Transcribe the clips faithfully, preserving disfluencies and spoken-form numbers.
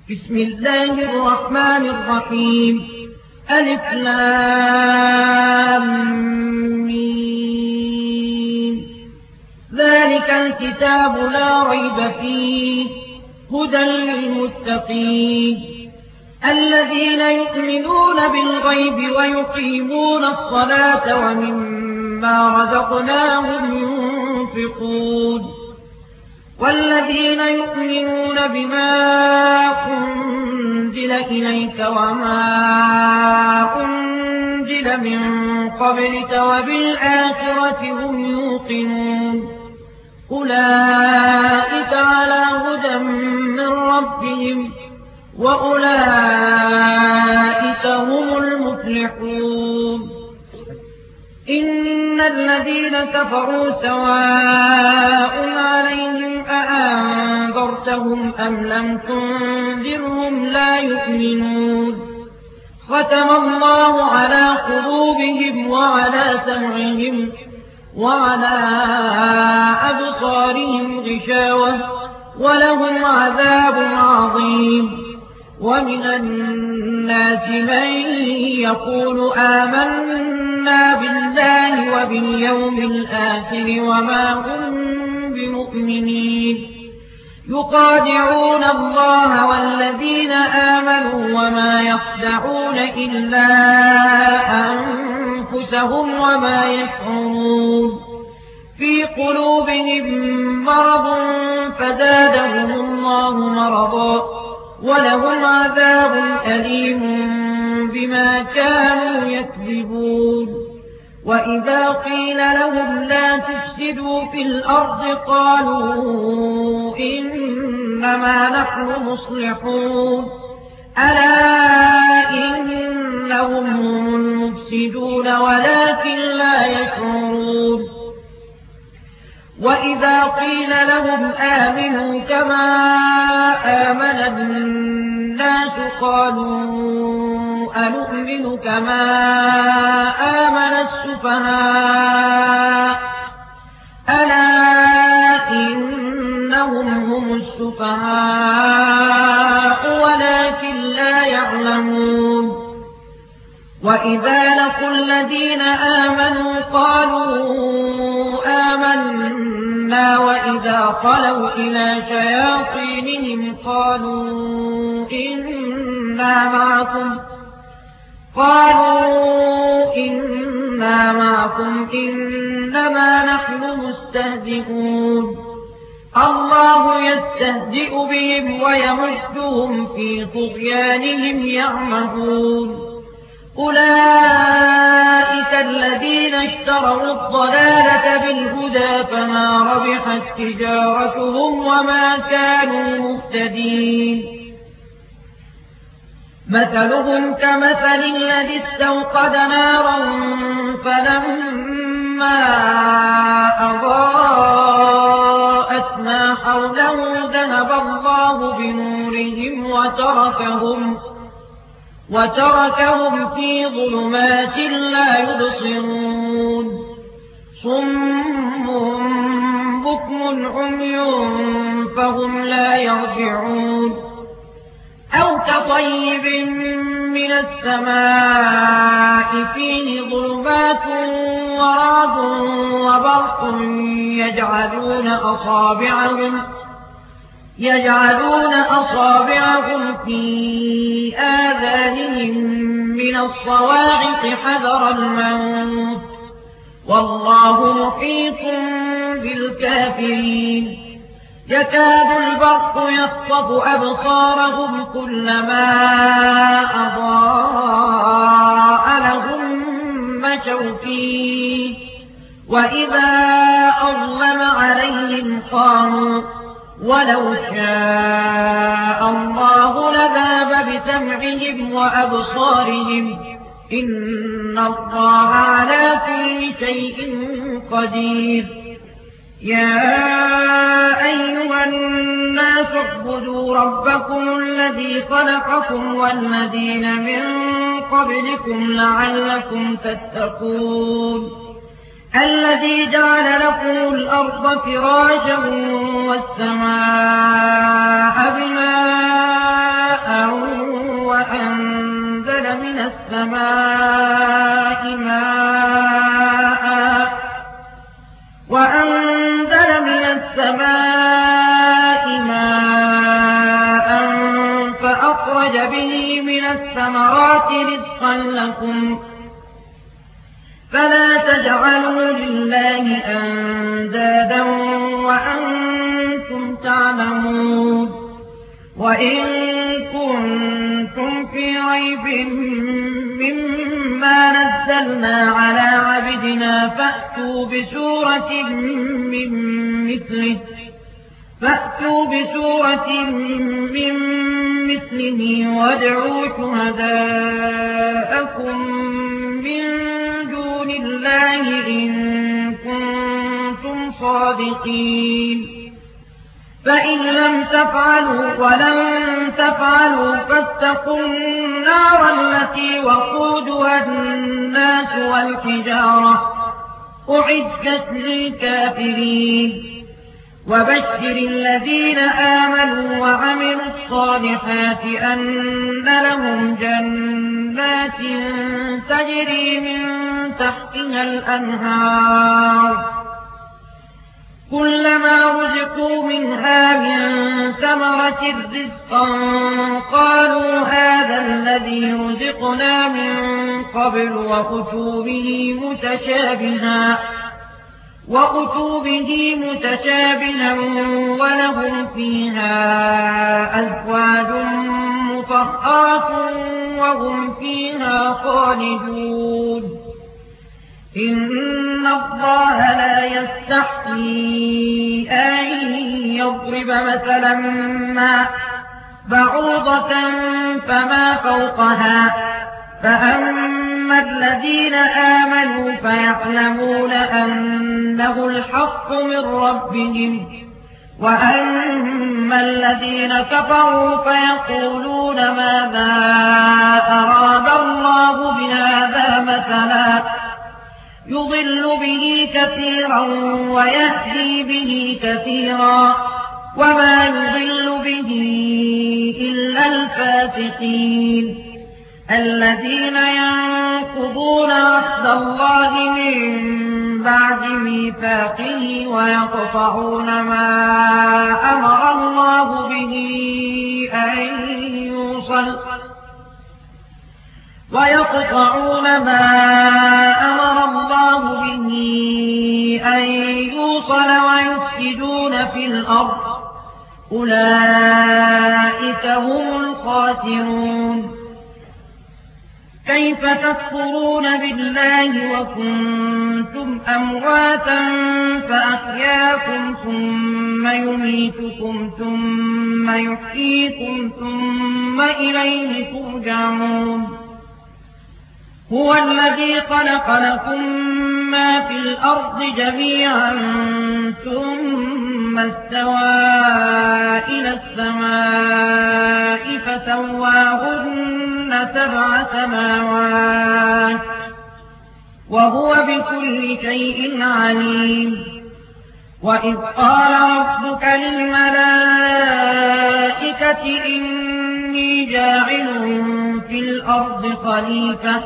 بسم الله الرحمن الرحيم ألف لام ميم ذلك الكتاب لا ريب فيه هدى للمتقين الذين يؤمنون بالغيب ويقيمون الصلاة ومما رزقناهم ينفقون والذين يؤمنون بما أنزل إليك وما أنزل من قبلك وبالآخرة هم يوقنون أولئك على هدى من ربهم وأولئك هم المفلحون إن الذين كفروا سواء عليهم أأنذرتهم أم لم تنذرهم لا يؤمنون ختم الله على قلوبهم وعلى سمعهم وعلى أبصارهم غشاوة ولهم عذاب عظيم ومن الناس من يقول آمنا بالله وباليوم الآخر وما هم بمؤمنين يخادعون الله والذين آمنوا وما يخدعون إلا أنفسهم وما يشعرون في قلوبهم مرض فزادهم الله مرضا ولهم عذاب أليم بما كانوا يكذبون وإذا قيل لهم لا تفسدوا في الأرض قالوا إنما نحن مصلحون ألا إنهم هم المفسدون ولكن لا يشعرون وإذا قيل لهم آمنوا كما آمن الناس قالوا أنؤمن كما آمن السفهاء ألا إنهم هم السفهاء ولكن لا يعلمون وإذا لقوا الذين آمنوا قالوا آمنا وإذا خلوا إلى شياطينهم قالوا إنا معكم قالوا إنا معكم إنما نحن مستهزئون الله يستهزئ بهم ويمدهم في طغيانهم يعمهون أولئك الذين اشتروا الضلالة بالهدى فما ربحت تجارتهم وما كانوا مهتدين مثلهم كمثل الذي استوقد نارا فلما أضاءت ما حوله ذهب الله بنورهم وتركهم وتركهم في ظلمات لا يبصرون صم بكم عمي فهم لا يرجعون أو كطيب من السماء فيه ظلمات ورعد وبرق يجعلون أصابعهم يجعلون أصابعهم في آذانهم من الصواعق حذر الموت والله محيط بالكافرين يكاد البرق يخطف أبصارهم كلما أضاء لهم مشوا فيه وإذا أظلم عليهم قاموا ولو شاء الله لذهب بسمعهم وأبصارهم إن الله على كل شيء قدير يا أيها الناس اعبدوا ربكم الذي خلقكم والذين من قبلكم لعلكم تتقون الذي جعل لكم الأرض فراشا والسماء بناء السماء ماء وأنزل من السماء ماء فأخرج به من الثمرات رزقا لكم فلا تجعلوا لله أندادا وأنتم تعلمون وإن كنتم في ريب مما نزلنا على عبدنا فأتوا بسورة من مثله فأتوا بسورة من مثله وادعوا شهداءكم من دون الله إن كنتم صادقين فإن لم تفعلوا ولن تفعلوا فاتقوا النار التي وقودها الناس والحجارة أعدت للكافرين وبشر الذين آمنوا وعملوا الصالحات أن لهم جنات تجري من تحتها الأنهار كلما رزقوا منها من ثمرة رزقا قالوا هذا الذي رزقنا من قبل وأتوا به متشابها وأتوا به متشابها ولهم فيها أزواج مطهرة وهم فيها خالدون إن الله لا يستحيي أن يضرب مثلا ما بعوضة فما فوقها فأما الذين آمنوا فيعلمون أنه الحق من ربهم وأما الذين كفروا فيقولون ماذا أراد الله بهذا مثلا يضل به كثيرا ويهدي به كثيرا وما يضل به إلا الفاسقين الذين ينقضون عهد الله من بعد ميثاقه ويقطعون ما أمر الله به أن يوصل ويقطعون ما أمر الله به أن يوصل ويفسدون في الأرض أولئك هم الخاسرون كيف تكفرون بالله وكنتم أمواتا فأحياكم ثم يميتكم ثم يحييكم ثم إليه ترجعون هو الذي خلق لكم ما في الأرض جميعا ثم استوى إلى السماء فسواهن سبع سماوات وهو بكل شيء عليم وإذ قال ربك للملائكة إني جاعل في الأرض خليفة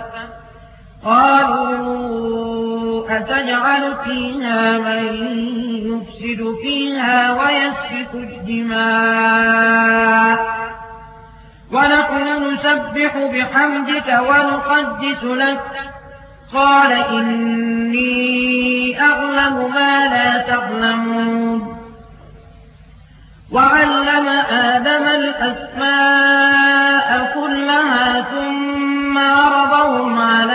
قالوا أتجعل فيها من يفسد فيها ويسفك الدماء ونحن نسبح بحمدك ونقدس لك قال إني أعلم ما لا تعلمون وعلم آدم الأسماء كلها ثم عرضهم على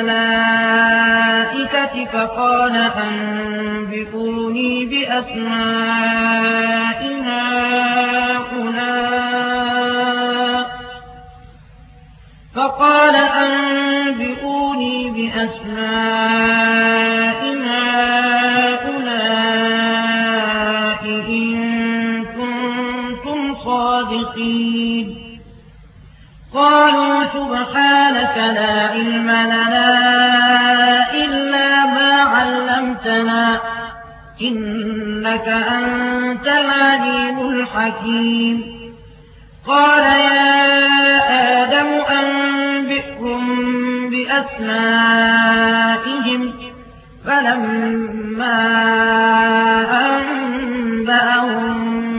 الملائكة فقال أنبئوني بأسماء هؤلاء فقال أنبئوني بأسماء هؤلاء إن كنتم صادقين قالوا سبحانك لا علم لنا إلا ما علمتنا إنك أنت العليم الحكيم قال يا آدم أنبئهم بأسمائهم فلما أنبأهم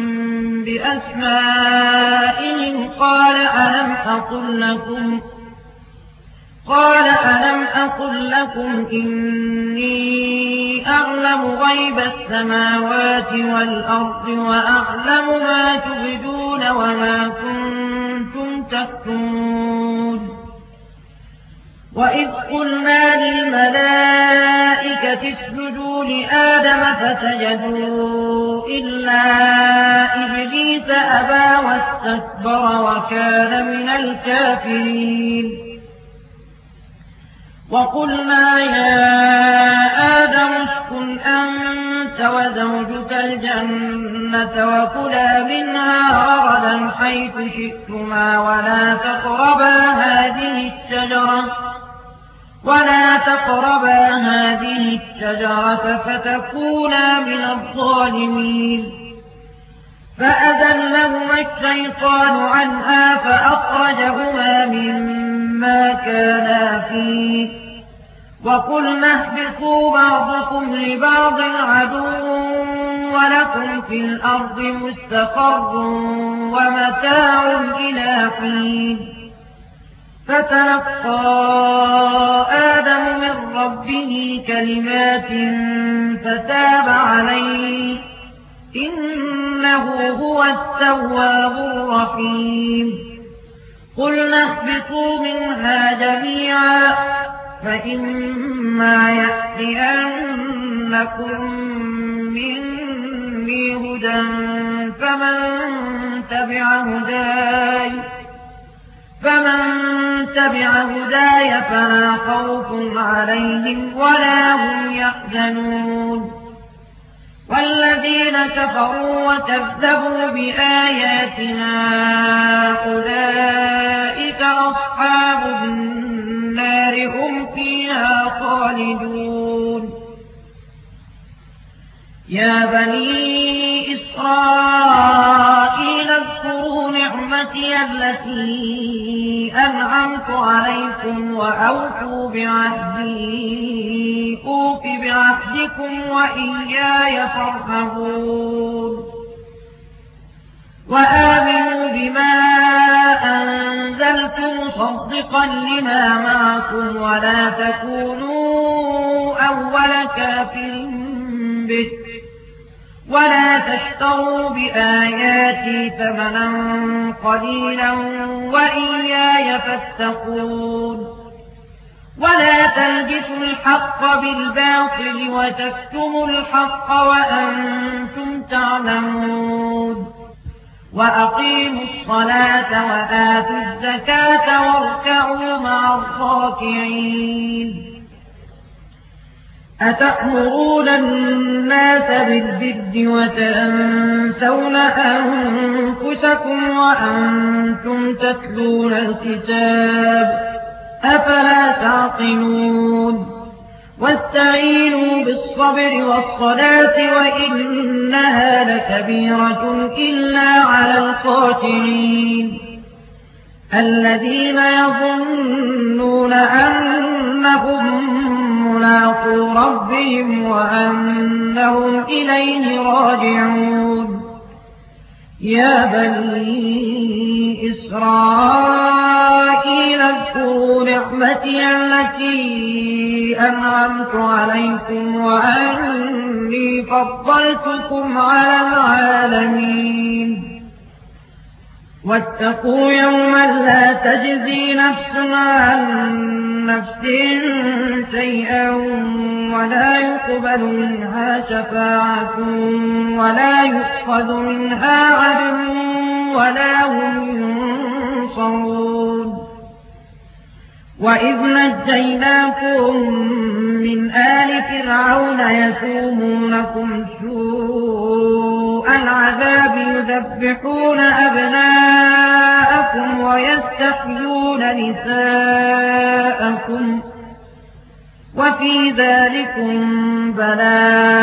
بأسمائهم قال ألم أقل لكم قال ألم أقل لكم إني أعلم غيب السماوات والأرض وأعلم ما تبدون وما كنتم تكتمون وإذ قلنا للملائكة اسجدوا لآدم فسجدوا إلا إبليس أبى واستكبر وكان من الكافرين وقلنا يا آدم اسكن أنت وزوجك الجنة وكلا منها رغدا حيث شئتما ولا تقربا هذه الشجرة ولا تقربا هذه الشجرة فتكونا من الظالمين فأذلهما الشيطان عنها فأخرجهما مما كانا فيه وقلنا اهبطوا بعضكم لبعض عدو ولكم في الأرض مستقر ومتاع إلى حين فتلقى آدم من ربه كلمات فتاب عليه إنه هو التواب الرحيم قلنا اهبطوا منها جميعا فإما يأتينكم مني هدى فمن تبع هداي فمن تبع هداي فلا خوف عليهم ولا هم يحزنون والذين كفروا وكذبوا بآياتنا أولئك أصحاب النار هم فيها خالدون يا بني إسرائيل اذكروا نعمتي التي أنعمت عليكم وأوفوا بعهدي أوف بعهدكم وإياي فارهبون وآمنوا بما أنزلت مصدقا لما معكم ولا تكونوا أول كافر به ولا تشتروا بآياتي ثمنا قليلا وإياي فاتقون ولا تلبسوا الحق بالباطل وتكتموا الحق وأنتم تعلمون وأقيموا الصلاة وآتوا الزكاة واركعوا مع الراكعين أتأمرون الناس بالبر وتنسون أنفسكم وأنتم تتلون الكتاب أفلا تعقلون واستعينوا بالصبر والصلاة وإنها لكبيرة إلا على الخاشعين الذين يظنون أنهم ملاقو ربهم وأنهم إليه راجعون يا بني إسرائيل اذكروا نعمتي التي أنعمت عليكم وأني فضلتكم على العالمين واتقوا يوما لا تجزي نفس عن نفس شيئا ولا يقبل منها شفاعة ولا يؤخذ منها عدل ولا هم ينصرون وإذ نجيناكم من آل فرعون يسومونكم سوء العذاب يذبحون أبناءكم ويستحيون نساءكم وفي ذلكم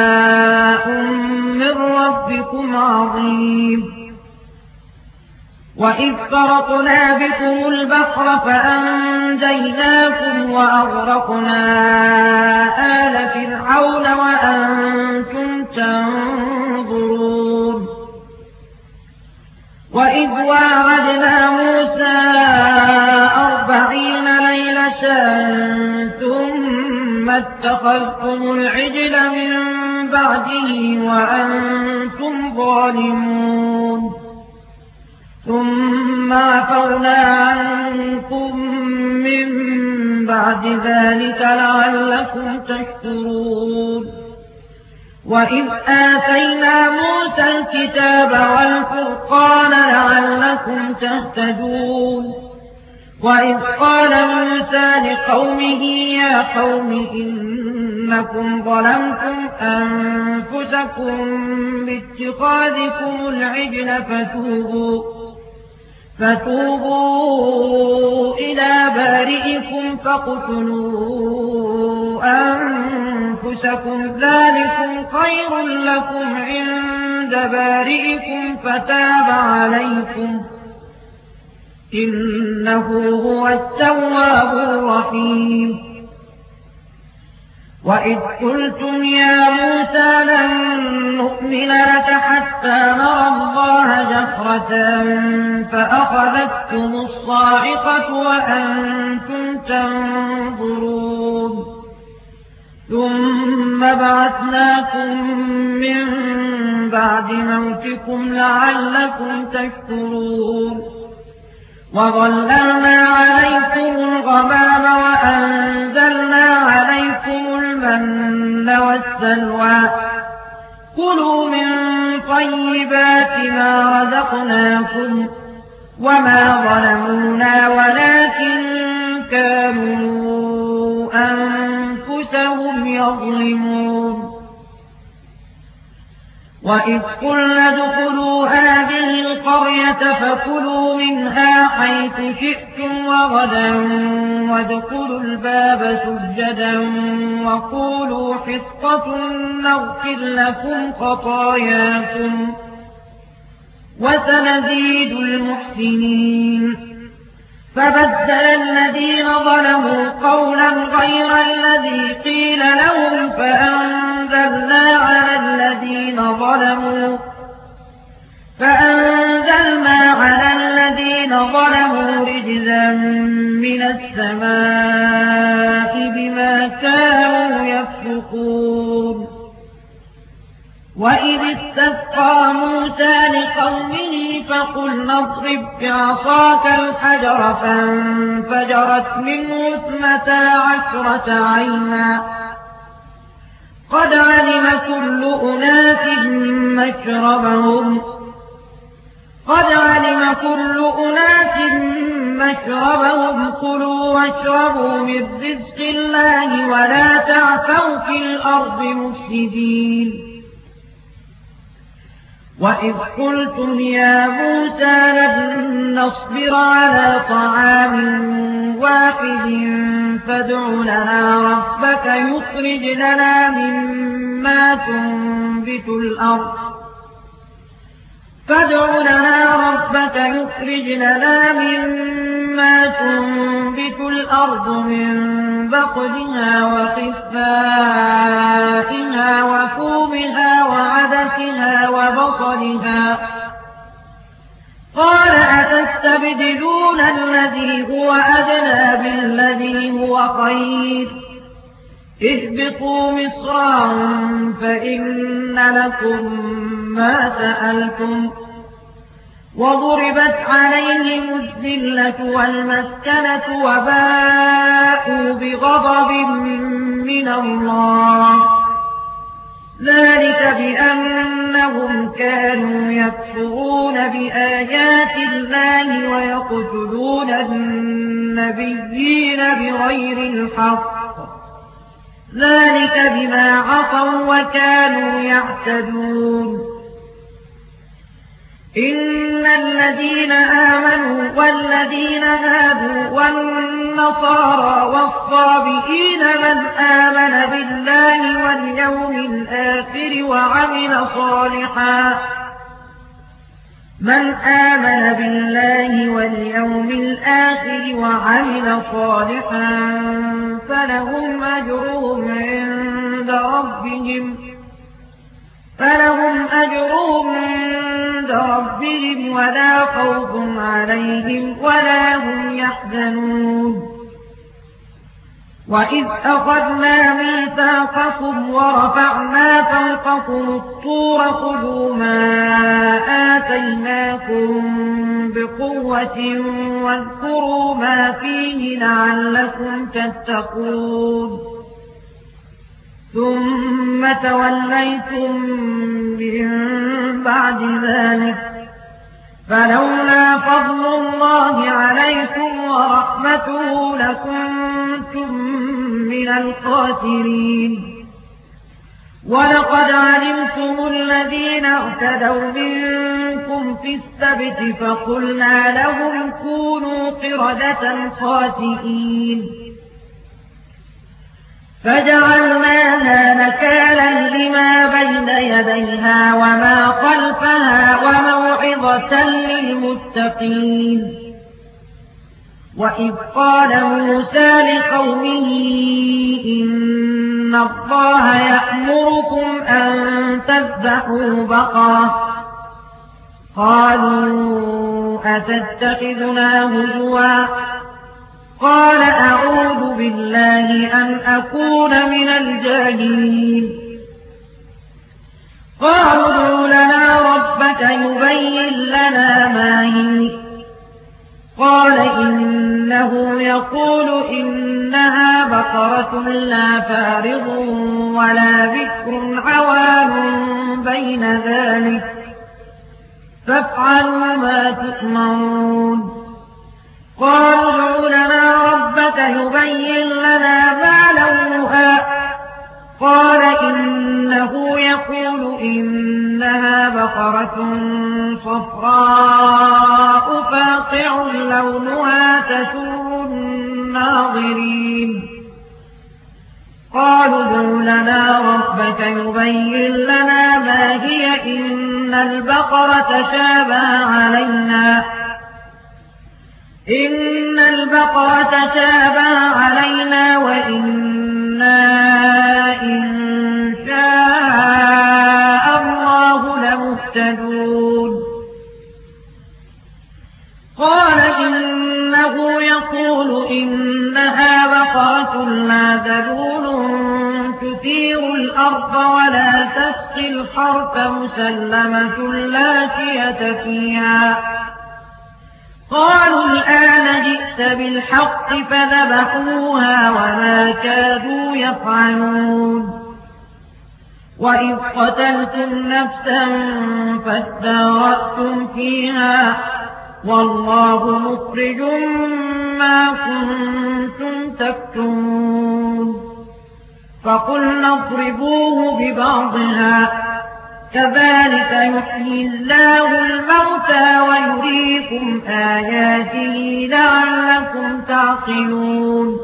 بلاء من ربكم عظيم وإذ فرقنا بكم البحر فأنجيناكم وأغرقنا آل فرعون وأنتم تنظرون وإذ واعدنا موسى أربعين ليلة ثم اتخذتم العجل من بعده وأنتم ظالمون ثم عفونا عنكم من بعد ذلك لعلكم تشكرون وإذ آتينا موسى الكتاب والفرقان لعلكم تهتدون وإذ قال موسى لقومه يا قوم إنكم ظلمتم أنفسكم باتخاذكم العجل فتوبوا فتوبوا إلى بارئكم فاقتلوا أنفسكم ذلكم خير لكم عند بارئكم فتاب عليكم إنه هو التواب الرحيم وإذ قلتم يا موسى لن نؤمن لك حتى نرى الله جهرة فأخذتكم الصاعقة وأنتم تنظرون ثم بعثناكم من بعد موتكم لعلكم تشكرون وظللنا عليكم الغمام وأنزلنا عليكم المن والسلوى كلوا من طيبات ما رزقناكم وما ظلمونا ولكن كانوا أنفسهم يظلمون وإذ قلنا ادخلوا هذه القرية فكلوا منها حيث شئتم رغدا وادخلوا الباب سجدا وقولوا حطة نغفر لكم خطاياكم وسنزيد المحسنين فبدل الذين ظلموا قولا غير الذي قيل لهم فأنزلنا على الذين ظلموا فأنزلنا على الذين ظلموا رجزا من السماء بما كانوا يفسقون وإذ استسقى موسى لقومه فقلنا اضرب بعصاك الحجر فانفجرت منه اثنتا عشرة عينا قد علم كل أناس مشربهم قد علم كل أناس مشربهم كلوا واشربوا من رزق الله ولا تعثوا في الأرض مفسدين وإذ قلتم يا موسى لن نصبر على طعام واحد فادع لنا ربك يخرج لنا مما تنبت الأرض فادع لنا ربك يخرج لنا مما تنبت الأرض من بقلها وقثائها وفومها وعدسها وبصلها قال أتستبدلون الذي هو أدنى بالذي هو خير اهبطوا مصرا فإن لكم ما سألتم وضربت عليهم الذلة والمسكنة وباءوا بغضب من الله ذلك بأنهم كانوا يكفرون بآيات الله ويقتلون النبيين بغير الحق ذلك بما عصوا وكانوا يعتدون إن الذين آمنوا والذين هادوا والنصارى والصابئين من آمن بالله واليوم الآخر وعمل صالحا من آمن بالله واليوم الآخر وعمل صالحا فلهم أجرهم عند ربهم فلهم أجرهم عند ربهم ولا خوف عليهم ولا هم يحزنون وإذ أخذنا ميثاقكم ورفعنا فوقكم الطور خذوا ما آتيناكم بقوة واذكروا ما فيه لعلكم تتقون ثم توليتم من بعد ذلك فلولا فضل الله عليكم ورحمته لكنتم من الخاسرين ولقد علمتم الذين اعتدوا منكم في السبت فقلنا لهم كونوا قردة خاسئين فجعلناها نكالا لما بين يديها وما خلفها وموعظة للمتقين وإذ قال موسى لقومه إن الله يأمركم أن تذبحوا بقرة قالوا أتتخذنا هزوا قال أعوذ بالله أن أكون من الجاهلين قالوا ادع لنا ربك يبين لنا ما هي قال إنه يقول إنها بقرة لا فارض ولا بكر عوان بين ذلك فافعلوا ما تؤمرون قالوا ادع لنا ربك يبين لنا ما لونها قال إنه يقول إنها بقرة صفراء فاقع لونها تسر الناظرين قالوا ادع لنا ربك يبين لنا ما هي إن البقرة شابه علينا إن البقرة شابه علينا وإنا إن شاء الله لمهتدون قال إنه يقول إنها بقرة لا ذلول تثير الأرض ولا تسقي الحرث مسلمة لا شية فيها قالوا الآن جئت بالحق فذبحوها وما كادوا يفعلون وإذ قتلتم نفسا فادارأتم فيها والله مخرج ما كنتم تكتمون فقلنا اضربوه ببعضها كذلك يحيي الله الموتى ويريكم آياته لعلكم تعقلون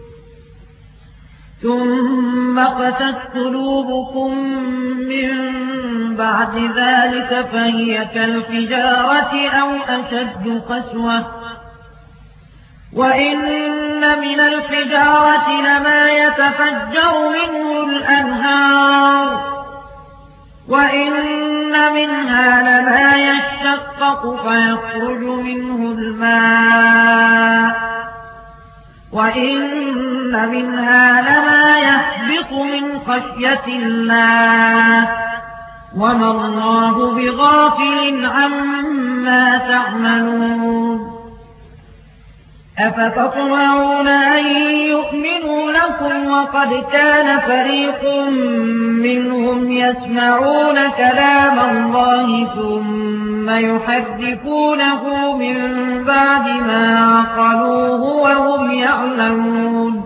ثم قست قلوبكم من بعد ذلك فهي كالحجارة أو أشد قسوة وإن من الحجارة لما يتفجر منه الأنهار وإن منها لما يشقق فيخرج منه الماء وإن منها لما يهبط من خشية الله وما الله بغافل عما تعملون أفتطمعون أن يؤمنوا لكم وقد كان فريق منهم يسمعون كلام الله ثم يحرفونه من بعد ما عقلوه وهم يعلمون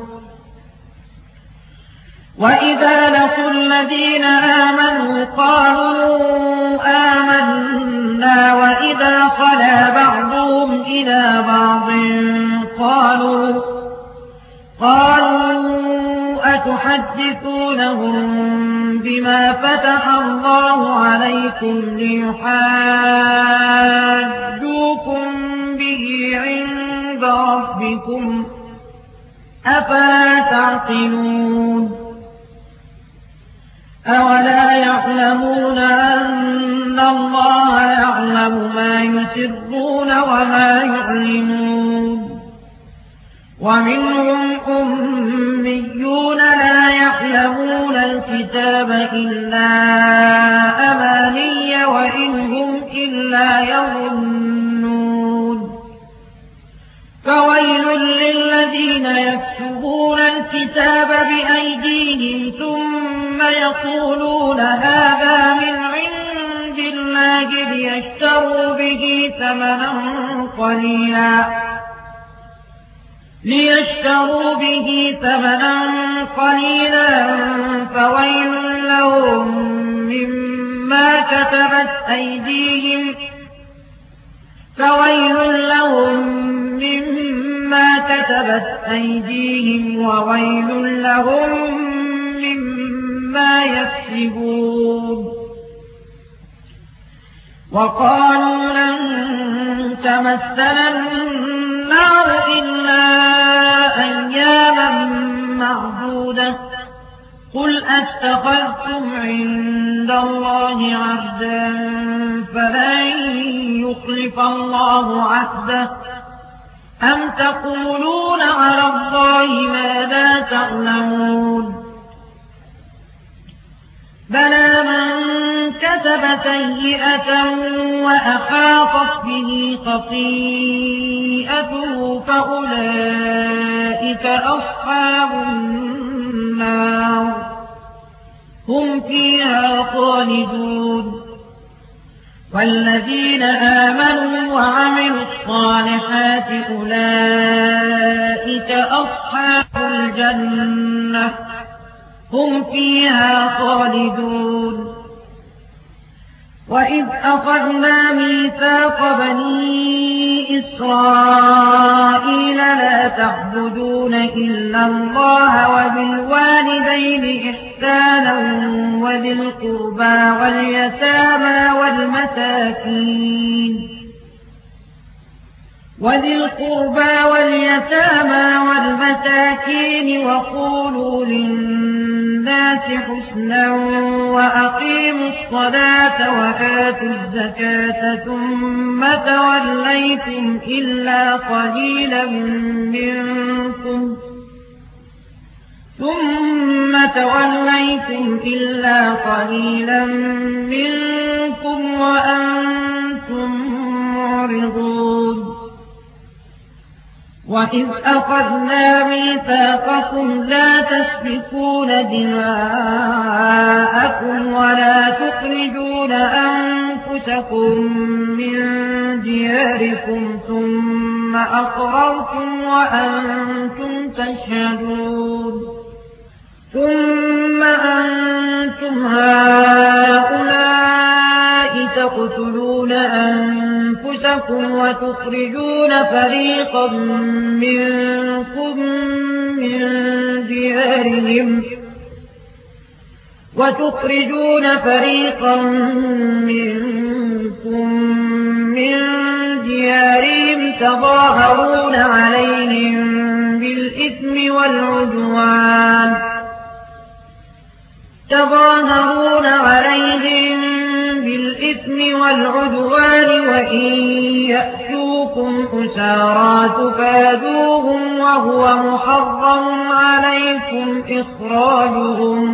وإذا لقوا الذين آمنوا قالوا آمنا وإذا خلا بعضهم إلى بعض قالوا قالوا أتحدثونهم بما فتح الله عليكم ليحاجوكم به عند ربكم أفلا تعقلون أولا يعلمون أن الله يعلم ما يسرون وما يعلنون ومنهم أميون لا يعلمون الكتاب إلا أماني وإن هم إلا يظنون فويل للذين يكتبون الكتاب بأيديهم ثم يقولون هذا من عند الله ليشتروا به ثمنا قليلا ليشتروا به ثمنا قليلا فويل لهم مما كتبت أيديهم فويل لهم مما كتبت أيديهم وويل لهم مما يكسبون وقالوا لن تمسنا النار إلا أياما معدودة قل أتخذتم عند الله عهدا فلن يخلف الله عهده أم تقولون على الله ما لا تعلمون بلى من كسب سيئة وأحاطت به خطيئته فأولئك أصحاب النار هم فيها خالدون والذين آمنوا وعملوا الصالحات أولئك أصحاب الجنة هم فيها خالدون وإذ أخذنا ميثاق بني إسرائيل لا تعبدون إلا الله وبالوالدين إحسانا وذي القربى واليتامى والمساكين وذي القربى واليتامى والمساكين وقولوا للناس حسنا وأقيموا الصلاة وآتوا الزكاة ثم توليتم إلا قليلا منكم ثم توليتم إلا قليلا منكم وأنتم معرضون وإذ أخذنا ميثاقكم لا تسفكون دماءكم ولا تخرجون أنفسكم من دياركم ثم أقررتم وأنتم تشهدون ثم أنتم هؤلاء تقتلون أنفسكم وتخرجون فريقا منكم من ديارهم وتخرجون فريقا منكم من ديارهم تظاهرون عليهم بالإثم والعدوان تظاهرون عليهم بالإثم والعدوان وإن يأتوكم أسارى تفادوهم وهو محرم عليكم إخراجهم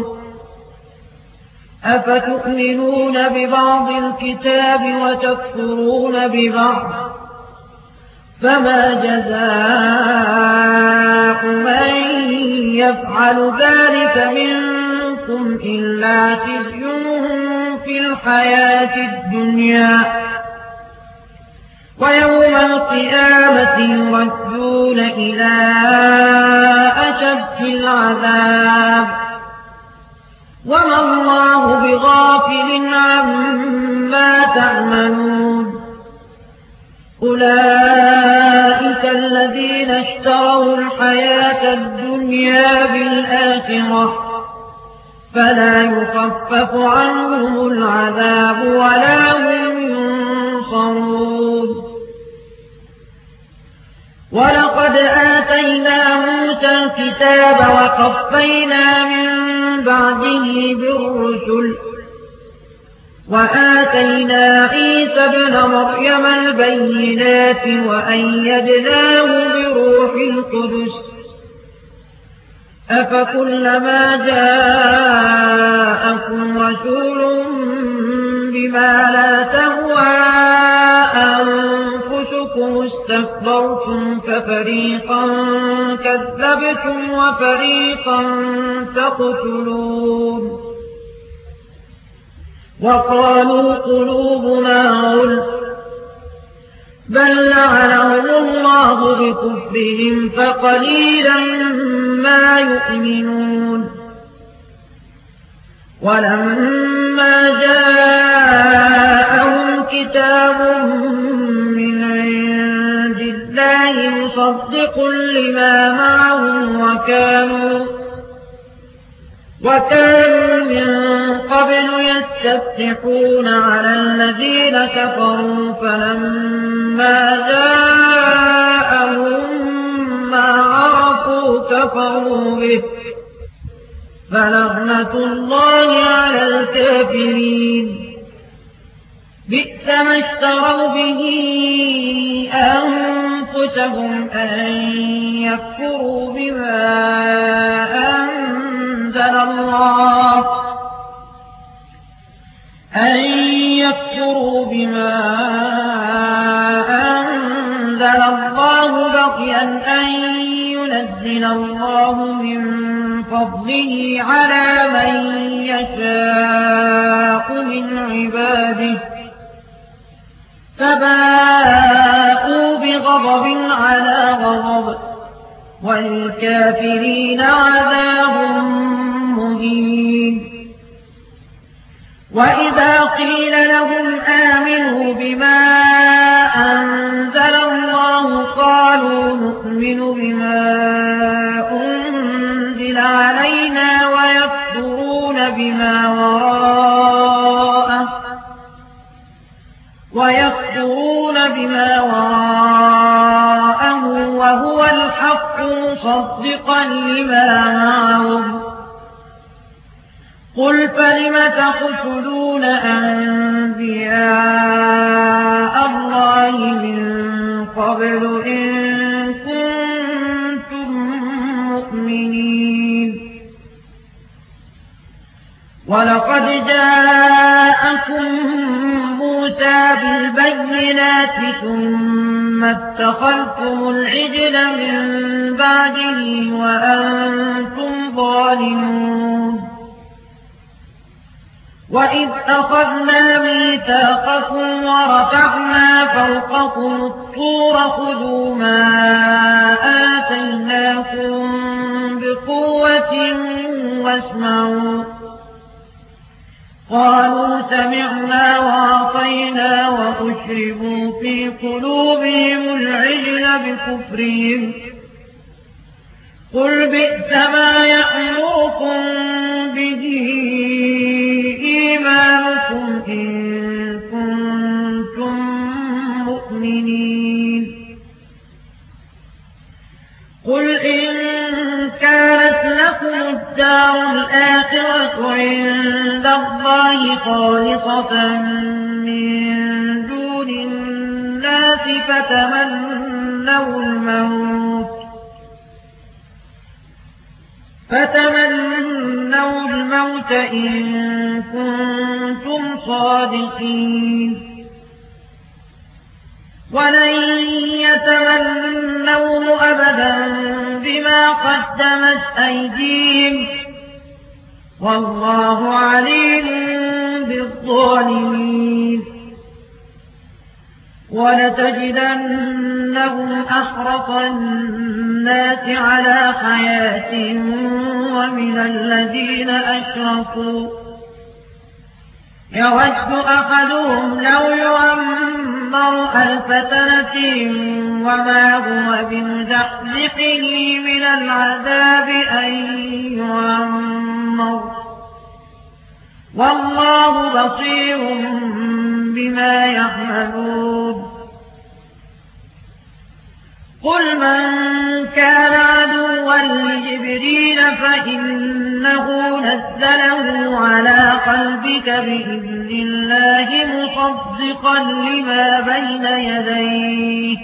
أفتؤمنون ببعض الكتاب وتكفرون ببعض فما جزاء من يفعل ذلك منكم إلا خزي في الحياة الدنيا ويوم القيامة يردون إلى أشد العذاب وما الله بغافل عما تعملون أولئك الذين اشتروا الحياة الدنيا بالآخرة فلا يخفف يخفف عنهم العذاب ولا هم ينصرون. ولقد آتينا موسى الكتاب وقفينا من بعده بالرسل وآتينا عيسى ابن مريم البينات وأيدناه بروح القدس أفكلما جاءكم رسول بما لا تهوى أنفسكم استكبرتم ففريقا كذبتم وفريقا تقتلون. وقالوا قلوبنا غلف بل لعنهم الله بكفرهم فقليلا ما يؤمنون. ولما جاءهم كتاب من عند الله مصدق لما معهم وكانوا وكانوا من قبل يستفتحون على الذين كفروا فلما جاءهم ما عرفوا كفروا به فلعنة الله على الكافرين. بئس ما اشتروا به أنفسهم أن يكفروا بما أنزل الله أن يكفروا بما أنزل الله بغيا أن ينزل الله من فضله على من يشاء من عباده فباءوا بغضب على غضب والكافرين عذاب مهين. وإذا قيل لهم آمنوا بما أنزل الله قالوا نؤمن بما أنزل علينا ويكفرون بما وراءه ويكفرون بما وراءه وهو الحق مصدقا لما معهم. قل فلم تقتلون أنبياء الله من قبل إن كنتم مؤمنين. ولقد جاءكم موسى بالبينات ثم اتخذتم العجل من بعده وأنتم ظالمون. وإذ أخذنا ميثاقكم ورفعنا فوقكم الطور خذوا ما آتيناكم بقوة واسمعوا. قالوا سمعنا وعصينا وأشربوا في قلوبهم العجل بكفرهم. قل بئس ما يأمركم به إيمانكم إن كنتم مؤمنين. قل إن كانت لكم الدار الآخرة عند الله خالصة من دون الناس فتمنوا الموت فتمنوا الموت إن كنتم صادقين. ولن يتمنوه أبدا بما قدمت أيديهم والله عليم بالظالمين. ولتجدنهم أحرص الناس على حياة ومن الذين أشركوا يود أحدهم لو يعمر ألف سنة وما هو بمزحزحه من العذاب أن يعمر والله بصير بما يعملون قل من كان عدوا لجبريل فإنه نزله على قلبك بإذن الله مصدقا لما بين يديه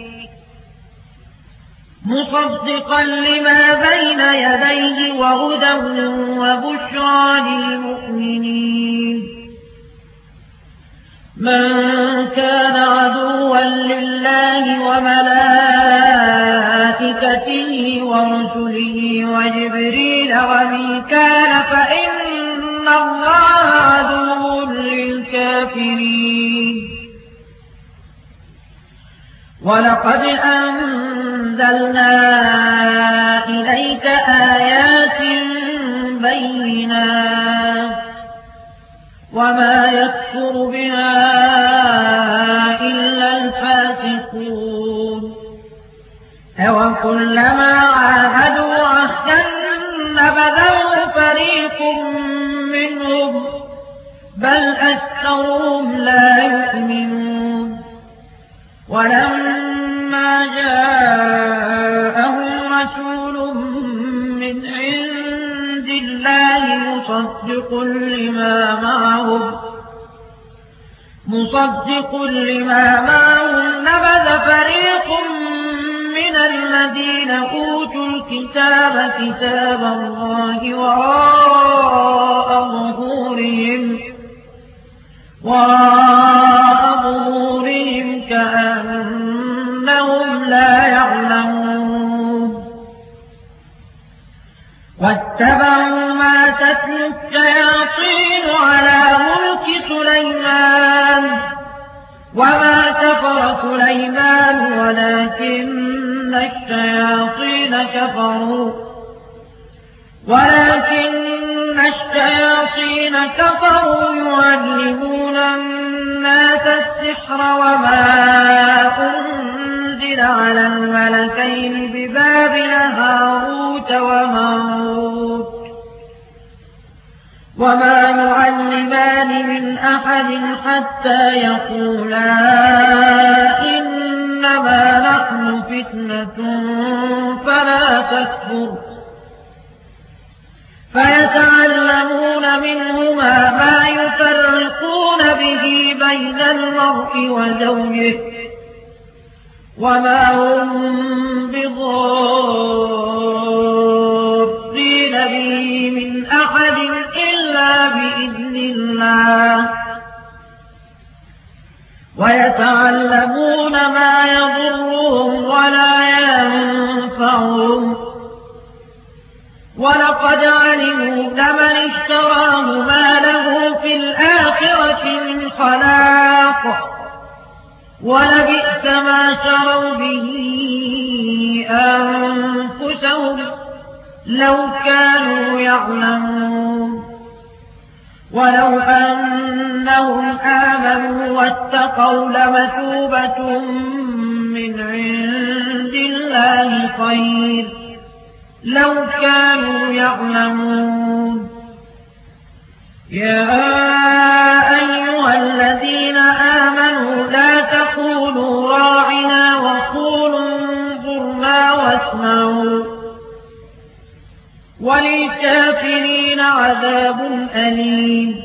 مصدقا لما بين يديه وهدى وبشرى للمؤمنين من كان عدوا لله وملائكته ورسله وجبريل وميكال فإن الله عدو للكافرين ولقد أنزلنا إليك آيات بينات وما يكفر بها إلا الفاسقون أوكلما عاهدوا عهدا نبذه فريق منهم بل أكثرهم لا يؤمنون ولما جاءهم رسول من عند الله مصدق لما معهم مصدق لما معهم نبذ فريق من الذين أوتوا الكتاب كتاب الله وراء ظهورهم وراء ظهورهم كأنهم لا يعلمون واتبعوا ما تتلو الشياطين على ملك سليمان وما كفر سليمان ولكن الشياطين كفروا ولكن الشياطين كفروا يعلمون الناس السحر وما أنزل على الملكين ببابل هاروت وماروت وما يعلمان من أحد حتى يقولا إنما نحن فتنة فلا تكفر فيتعلمون منهما ما يفرقون به بين المرء وزوجه وما هم بضارين به من أحد إلا بإذن الله ويتعلمون ما يضرهم ولا ينفعهم ولقد علموا لمن اشتراه ما له في الآخرة من خلاق ولبئس ما شروا به أنفسهم لو كانوا يعلمون ولو أنهم آمنوا واتقوا لمثوبة من عند الله خير لو كانوا يعلمون يا أيها الذين آمنوا لا تقولوا راعنا وقولوا انظرنا واسمعوا وللكافرين عذاب أليم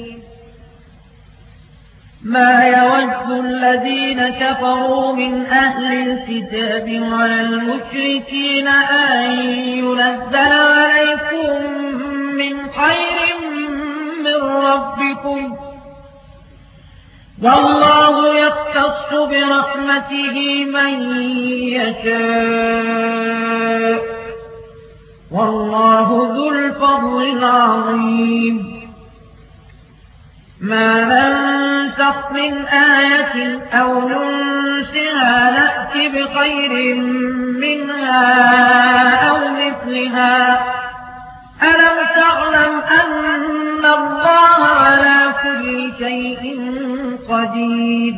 ما يود الذين كفروا من أهل الكتاب ولا المشركين أن ينزل عليكم من خير من ربكم والله يختص برحمته من يشاء والله ذو الفضل العظيم ما ننسخ من آية أو ننسها نأتي بخير منها أو مثلها ألم تعلم أن الله على كل شيء قدير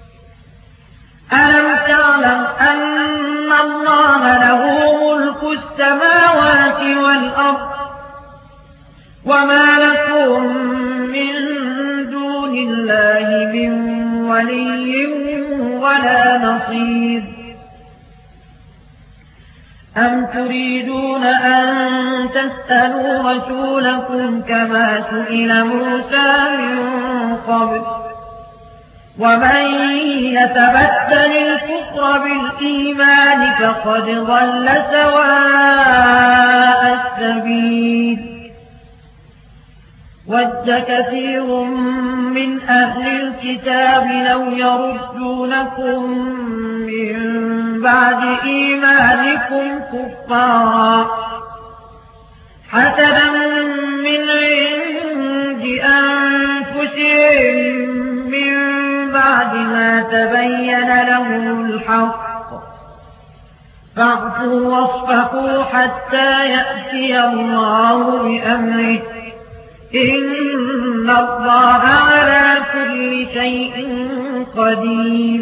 ألم تعلم أن الله له ملك السماوات والأرض وما لكم من من ولي ولا نصير. أم تريدون أن تسألوا رسولكم كما سئل موسى من قبل ومن يتبدل الكفر بالإيمان فقد ضل سواء السبيل. ود كثير من أهل الكتاب لو يردونكم من بعد إيمانكم كفارا حسدا من عند أنفسهم من بعد ما تبين لهم الحق فاعفوا واصفحوا حتى يأتي الله بأمره إن الله على كل شيء قدير.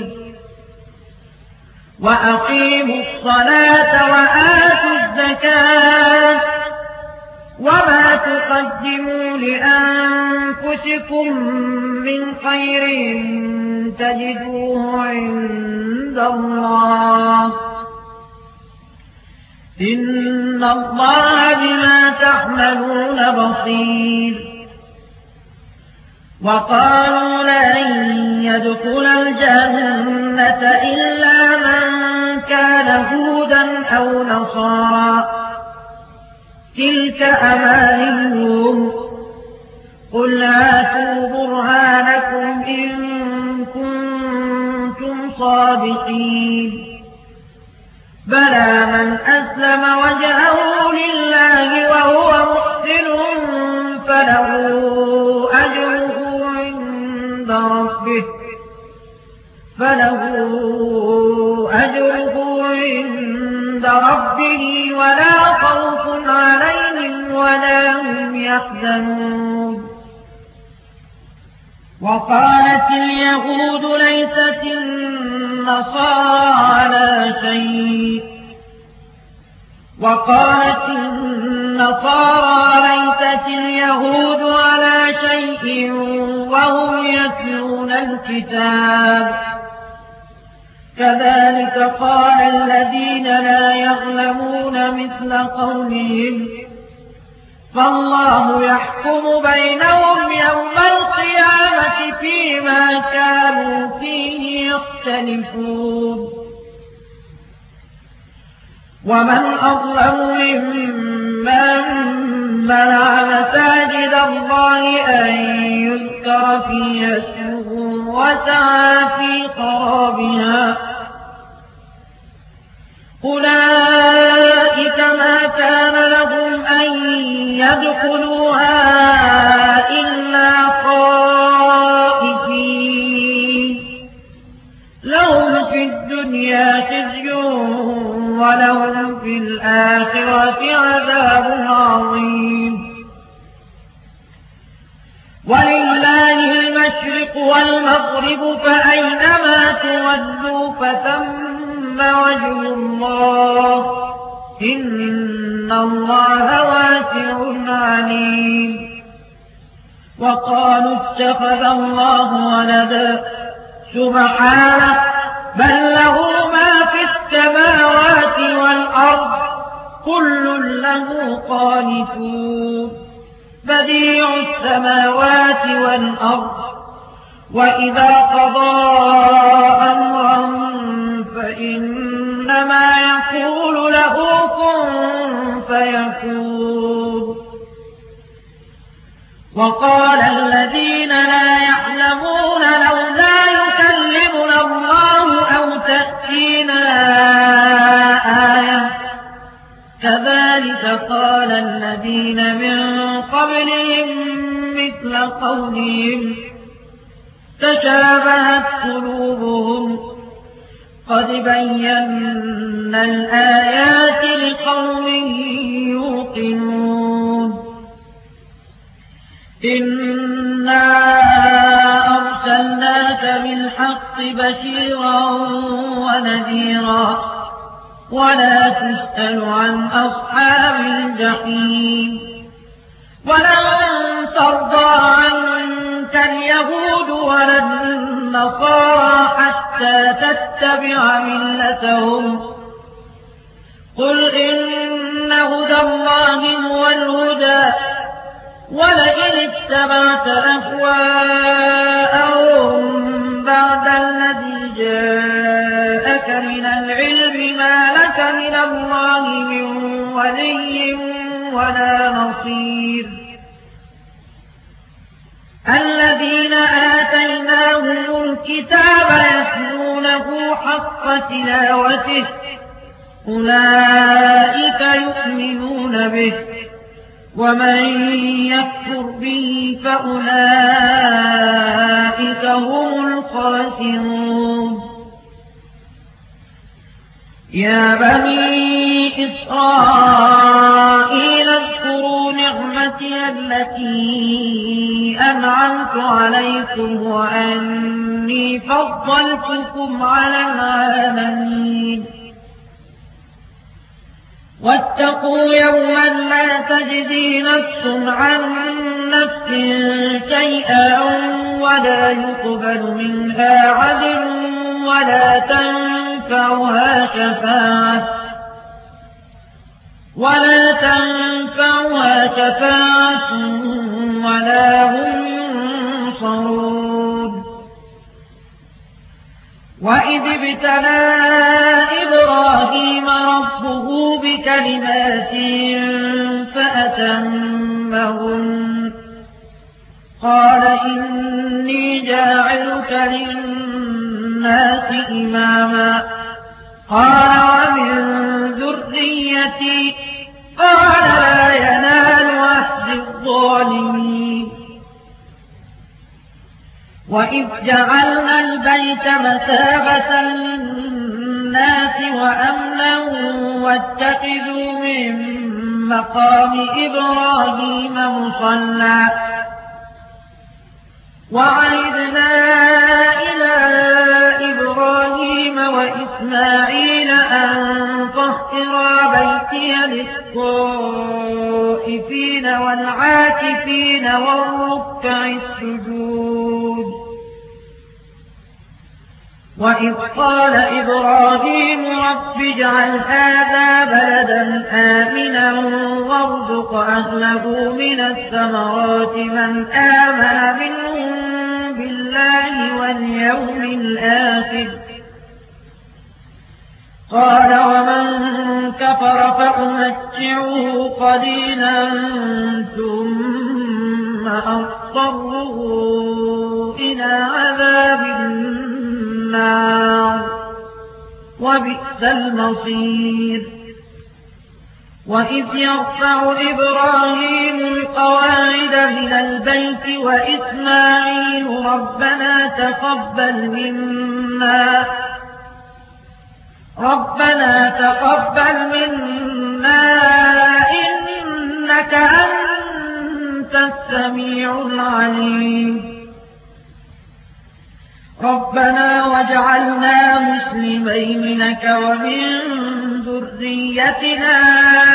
وأقيموا الصلاة وآتوا الزكاة وما تقدموا لأنفسكم من خير تجدوه عند الله إن الله بما تعملون بصير. وقالوا لن يدخل الجنة إلا من كان هودا أو نصارى تلك أمانيهم قل هاتوا برهانكم إن كنتم صادقين. بلى من أسلم وجهه لله وهو محسن فله أجره عند ربه فله أجره عند ربه ولا خوف عليهم ولا هم يحزنون. وقالت اليهود ليست النصارى على شيء وقالت النصارى ليست اليهود على شيء وهم يتلون الكتاب كذلك قال الذين لا يعلمون مثل قولهم فالله يحكم بينهم يوم القيامة فيما كانوا فيه يختلفون. ومن أظلم ممن منع مساجد الله أن يذكر فيها اسمه وسعى في خرابها أولئك ما كان لهم أن يدخلوها إلا خائفين لهم في الدنيا خزي ولهم في الآخرة عذاب عظيم. ولله المشرق والمغرب فأينما تولوا فثم وجه الله إن الله واسع عليم. وقالوا اتخذ الله ولدا سبحانه بل له ما في السماوات والأرض كل له قانتون بديع السماوات والأرض وإذا قضى أمرا فإنما يقول له كن فيكون. وقال الذين لا يعلمون لولا يكلمنا الله أو تأتينا آية كذلك قال الذين من قبلهم مثل قولهم تشابهت قلوبهم قد بينا الآيات لقوم يوقنون. إنا أرسلناك بالحق بشيرا ونذيرا ولا تسأل عن أصحاب الجحيم ولن ترضى عنك اليهود ولا النصارى حتى تتبع ملتهم قل إن هدى الله هو الهدى ولئن اتبعت أهواءهم بعد الذي جاءك من العلم ما لك من الله من ولي ولا نصير الذين آتيناهم الكتاب يتلونه حق تلاوته أولئك يؤمنون به ومن يكفر به فأولئك هم الخاسرون يا بني إسرائيل اذكروا نعمتي التي أنعمت عليكم وأني فضلتكم على العالمين واتقوا يوما لا تجزي نفس عن نفس شيئا ولا يقبل منها عدل ولا تنفعها شفاعة ولا تنفعها شفاعة ولا هم ينصرون وإذ ابتلى إبراهيم ربه بكلمات فأتمهن قال إني جاعلك للناس إماما قال ومن ذريتي قال لا ينال عهد الظالمين وإذ جعلنا البيت مثابة للناس وأمنا واتخذوا من مقام إبراهيم مصلى وعهدنا إلى إبراهيم وإسماعيل أن طهرا بيتي للطائفين والعاكفين والركع السجود وإذ قال إبراهيم رب اجعل هذا بلدا آمنا وارزق أهله من الثمرات من آمن منهم بالله واليوم الآخر قال ومن كفر فأمتعه قليلا ثم أضطره إلى عذاب النار وبئس المصير وإذ يرفع إبراهيم القواعد من البيت وإسماعيل ربنا تقبل منا ربنا تقبل منا إنك أنت السميع العليم ربنا واجعلنا مسلمين لك ومن ذريتنا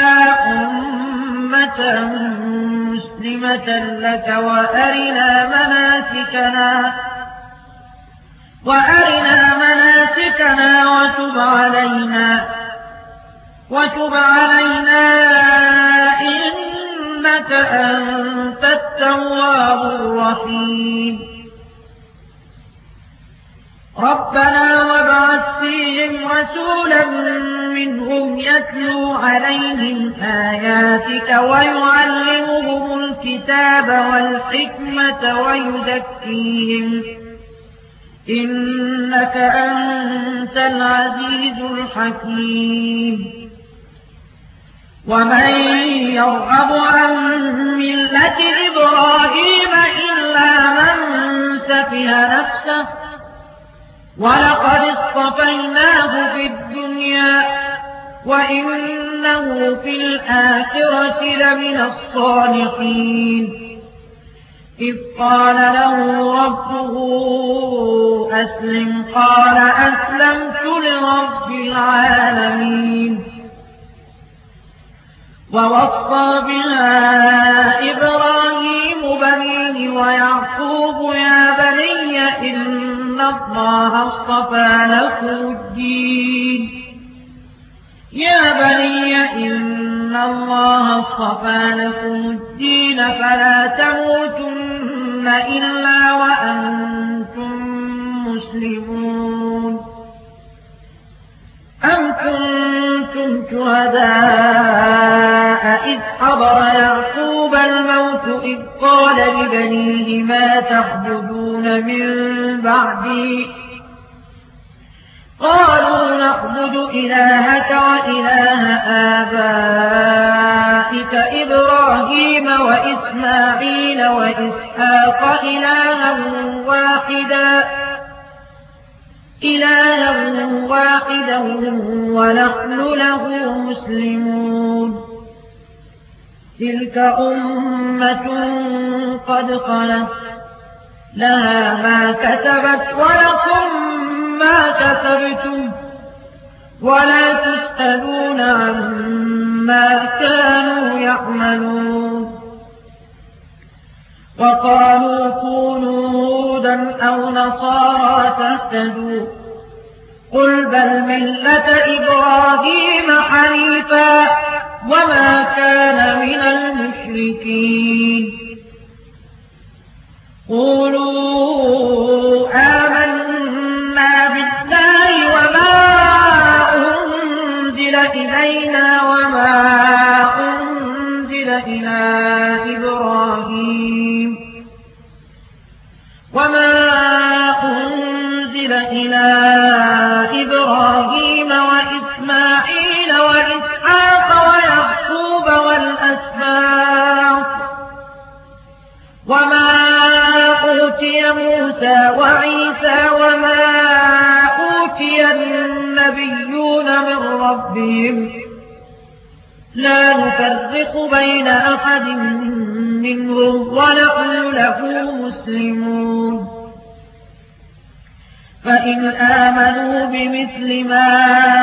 أمة مسلمة لك وأرنا مناسكنا وأرنا مناسكنا وتب علينا وتب علينا إنك أنت التواب الرحيم ربنا وابعث فيهم رسولا منهم يتلو عليهم آياتك ويعلمهم الكتاب والحكمة ويزكيهم إنك أنت العزيز الحكيم ومن يرغب عن ملة إبراهيم إلا من سفه نفسه ولقد اصطفيناه في الدنيا وإنه في الآخرة لمن الصالحين إذ قال له ربه أسلم قال أسلمت لرب العالمين ووصى بها إبراهيم بنيه ويعقوب الله اصطفى لكم الدين يا بني إن الله اصطفى لكم الدين فلا تموتن إلا وأنتم مسلمون أم كنتم شهداء إذ حضر يعقوب الموت إذ قال لبنيه ما تعبدون من بعدي قالوا نعبد إلهك وإله آبائك إبراهيم وإسماعيل وإسحاق إلها واحدا إلها واحدا ونحن له مسلمون تلك أمة قد خلت لها ما كسبت ولكم ما كسبتم ولا تسألون عما كانوا يعملون وقالوا كونوا هودا أو نصارى تهتدوا قل بل ملة إبراهيم حنيفا وما كان من المشركين قولوا آمنا بالله وما أنزل إلينا وما أنزل إلى إبراهيم وما أنزل إلى إبراهيم وإسماعيل وإسحاق ويعقوب والأسباط وما أوتي موسى وعيسى وما أوتي النبيون من ربهم لا نفرق بين أحد منهم ونحن له مسلمون فإن آمنوا بمثل ما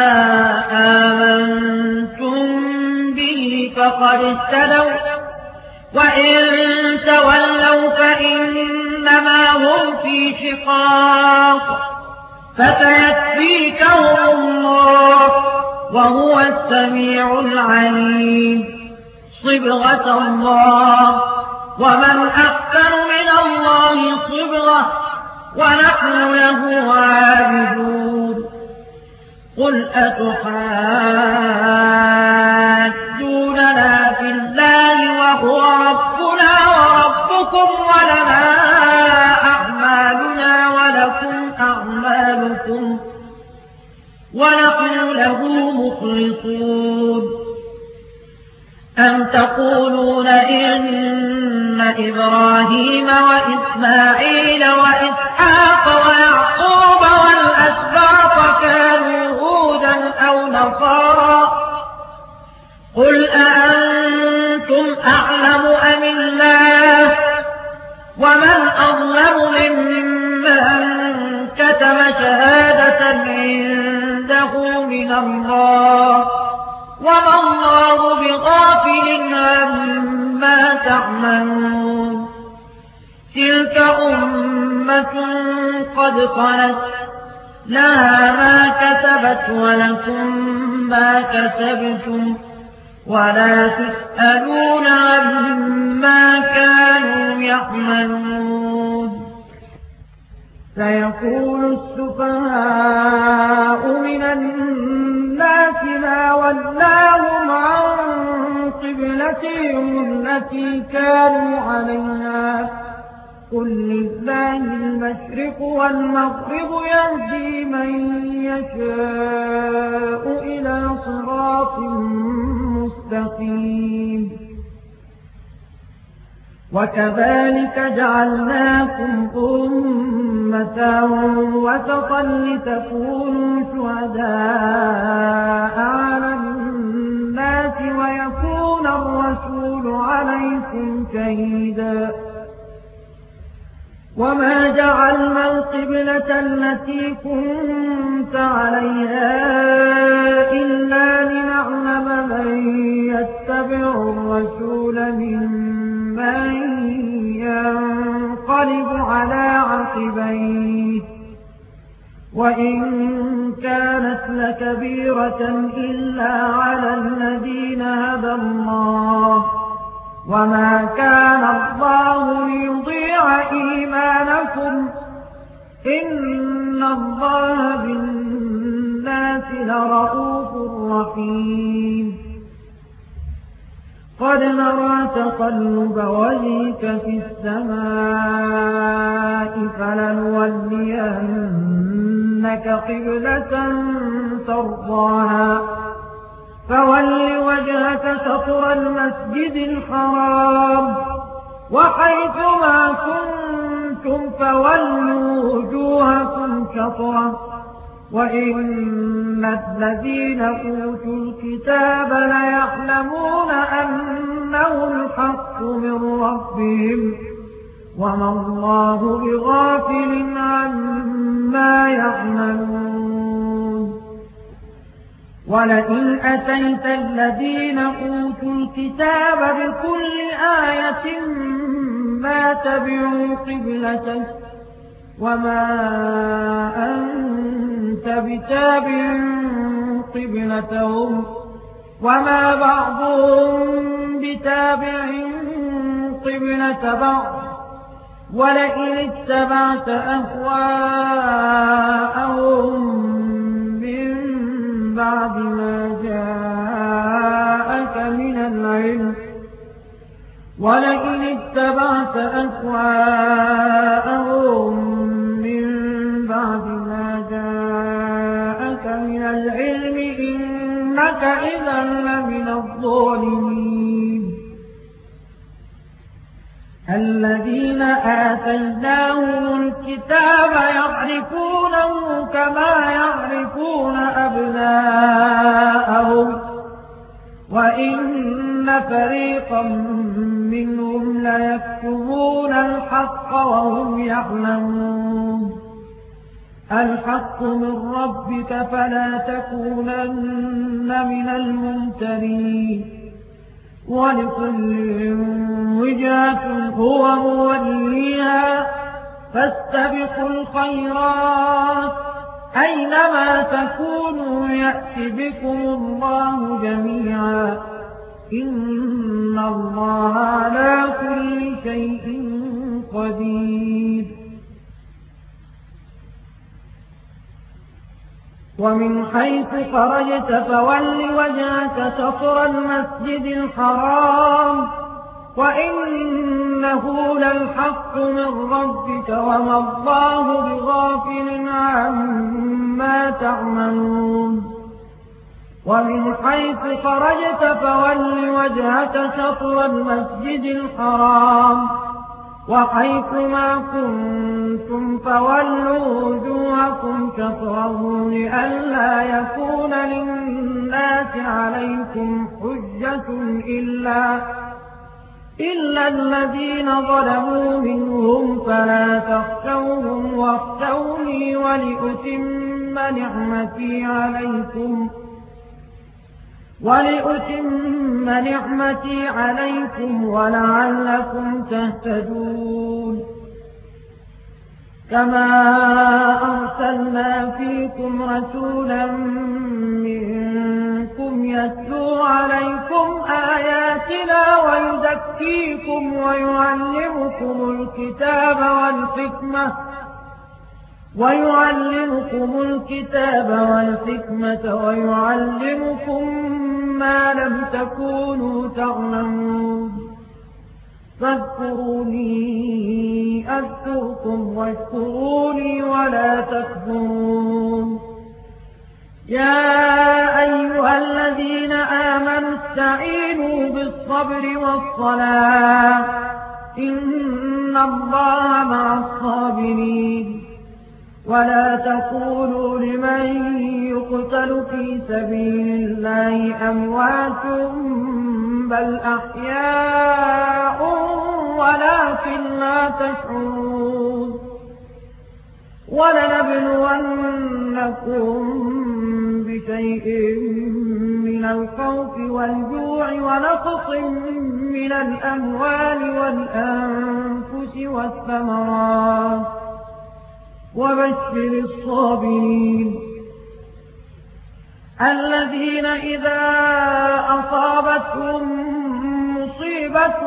آمنتم به فقد اهتدوا وإن تولوا فإنما هم في شقاق فسيكفيكهم الله وهو السميع العليم صبغة الله ومن أحسن من الله صبغة ونحن له عابدون قل أتحاجوننا في الله وهو ربنا وربكم ولنا أعمالنا ولكم أعمالكم ونحن له مخلصون أم تقولون إن إبراهيم وإسماعيل وإسحاق ويعقوب والأسباط كانوا هودا أو نصارى قل أأنتم أعلم أم الله ومن أظلم ممن كتم شهادة عنده من الله وما الله بغافل عما تعملون تلك أمة قد خلت لها ما كسبت ولكم ما كسبتم ولا تسألون عما كانوا يعملون سيقول السفهاء من الناس ما ولاهم عن قبلتهم التي كانوا عليها قل لله المشرق والمغرب يهدي من يشاء إلى صراط مستقيم وكذلك جعلناكم أمة وسطا لتكونوا شهداء على الناس ويكون الرسول عليكم شهيدا وما جعلنا القبلة التي كنت عليها إلا لنعلم من يتبع الرسول ممن ينقلب على عقبيه كبيرة إلا على الذين هدى الله وما كان الله ليضيع إيمانكم إن الله بالناس لرءوف رحيم قد نرى تقلب وجهك في السماء فلنولينك قبلة ترضاها فول وجهك شطر المسجد الحرام وحيثما كنتم فولوا وجوهكم شطره وإن الذين أوتوا الكتاب ليعلمون أنه الحق من ربهم وما الله بغافل عما يعملون ولئن أتيت الذين أوتوا الكتاب بكل آية ما تبعوا قبلتك وما أنت بتابع قبلتهم وما بعضهم بتابع قبلة بعض ولئن اتبعت أهواءهم من بعد ما جاءك من العلم ولئن اتبعت أهواءهم بعد ما جاءك من العلم إنك إذا لمن الظالمين الذين آتيناهم الكتاب يعرفونه كما يعرفون أبناءهم وإن فريقا منهم ليكتمون الحق وهم يعلمون الحق من ربك فلا تكونن من الممترين ولكل وجهة هو موليها فاستبقوا الخيرات أينما تكونوا يأتي بكم الله جميعا إن الله على كل شيء قدير ومن حيث خرجت فول وجهك شطر المسجد الحرام وإنه للحق من ربك وما الله بغافل عما تعملون ومن حيث خرجت فول وجهك شطر المسجد الحرام وحيثما كنتم فولوا وجوهكم شطره لئلا يكون للناس عليكم حجة إلا إلا الذين ظلموا منهم فلا تخشوهم واخشوني ولأتم نعمتي عليكم ولأتم نعمتي عليكم ولعلكم تهتدون كما أرسلنا فيكم رسولا منكم يتلو عليكم آياتنا ويزكيكم ويعلمكم الكتاب والحكمة ويعلمكم الكتاب والحكمة ويعلمكم ما لم تكونوا تعلمون فاذكروني أذكركم واشكروني ولا تكفرون يا أيها الذين آمنوا استعينوا بالصبر والصلاة إن الله مع الصابرين ولا تقولوا لمن يقتل في سبيل الله أموات بل أحياء ولكن لا تشعرون ولنبلونكم بشيء من الخوف والجوع ونقص من الأموال والأنفس والثمرات وبشر الصابرين الذين إذا أصابتهم مصيبة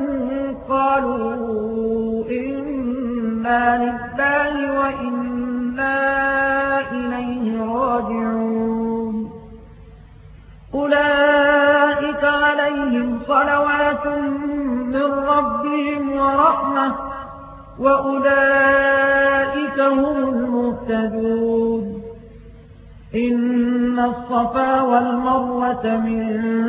قالوا إنا لله وإنا إليه راجعون أولئك عليهم صلوات من ربهم ورحمة وأولئك هم المهتدون إن الصفا والمروة من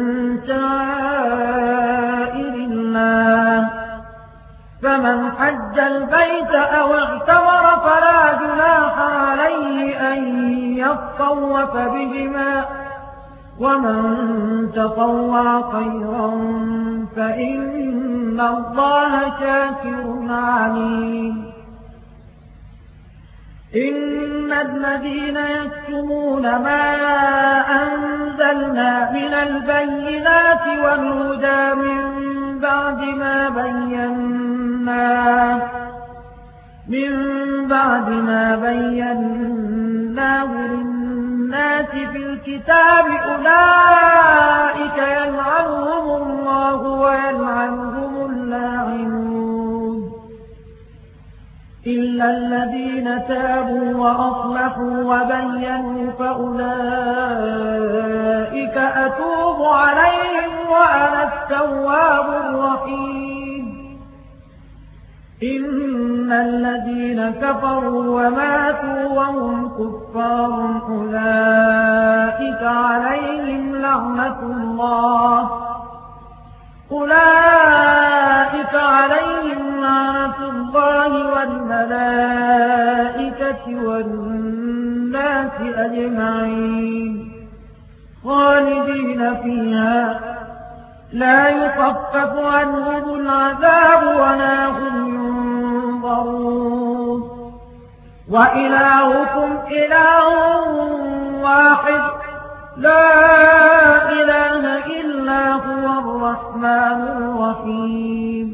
شعائر الله فمن حج البيت أو اعتمر فلا جناح عليه أن يطوف بهما ومن تطوع خيرا فإن الله شاكر عليم إن الذين يكتمون ما أنزلنا من البينات والهدى من بعد ما بيناه من بعد ما بيناه للناس في الكتاب أولئك يلعنهم الله ويلعنهم اللاعنون إلا الذين تابوا وأصلحوا وبينوا فأولئك أتوب عليهم وأنا التواب الرحيم إن الذين كفروا وماتوا وهم كفار أولئك عليهم لعنة الله أولئك عليهم لعنة الله والملائكة والناس أجمعين خالدين فيها لا يخفف عنهم العذاب ولا هم ينظرون وإلهكم إله واحد لا إله إلا هو الرحمن الرحيم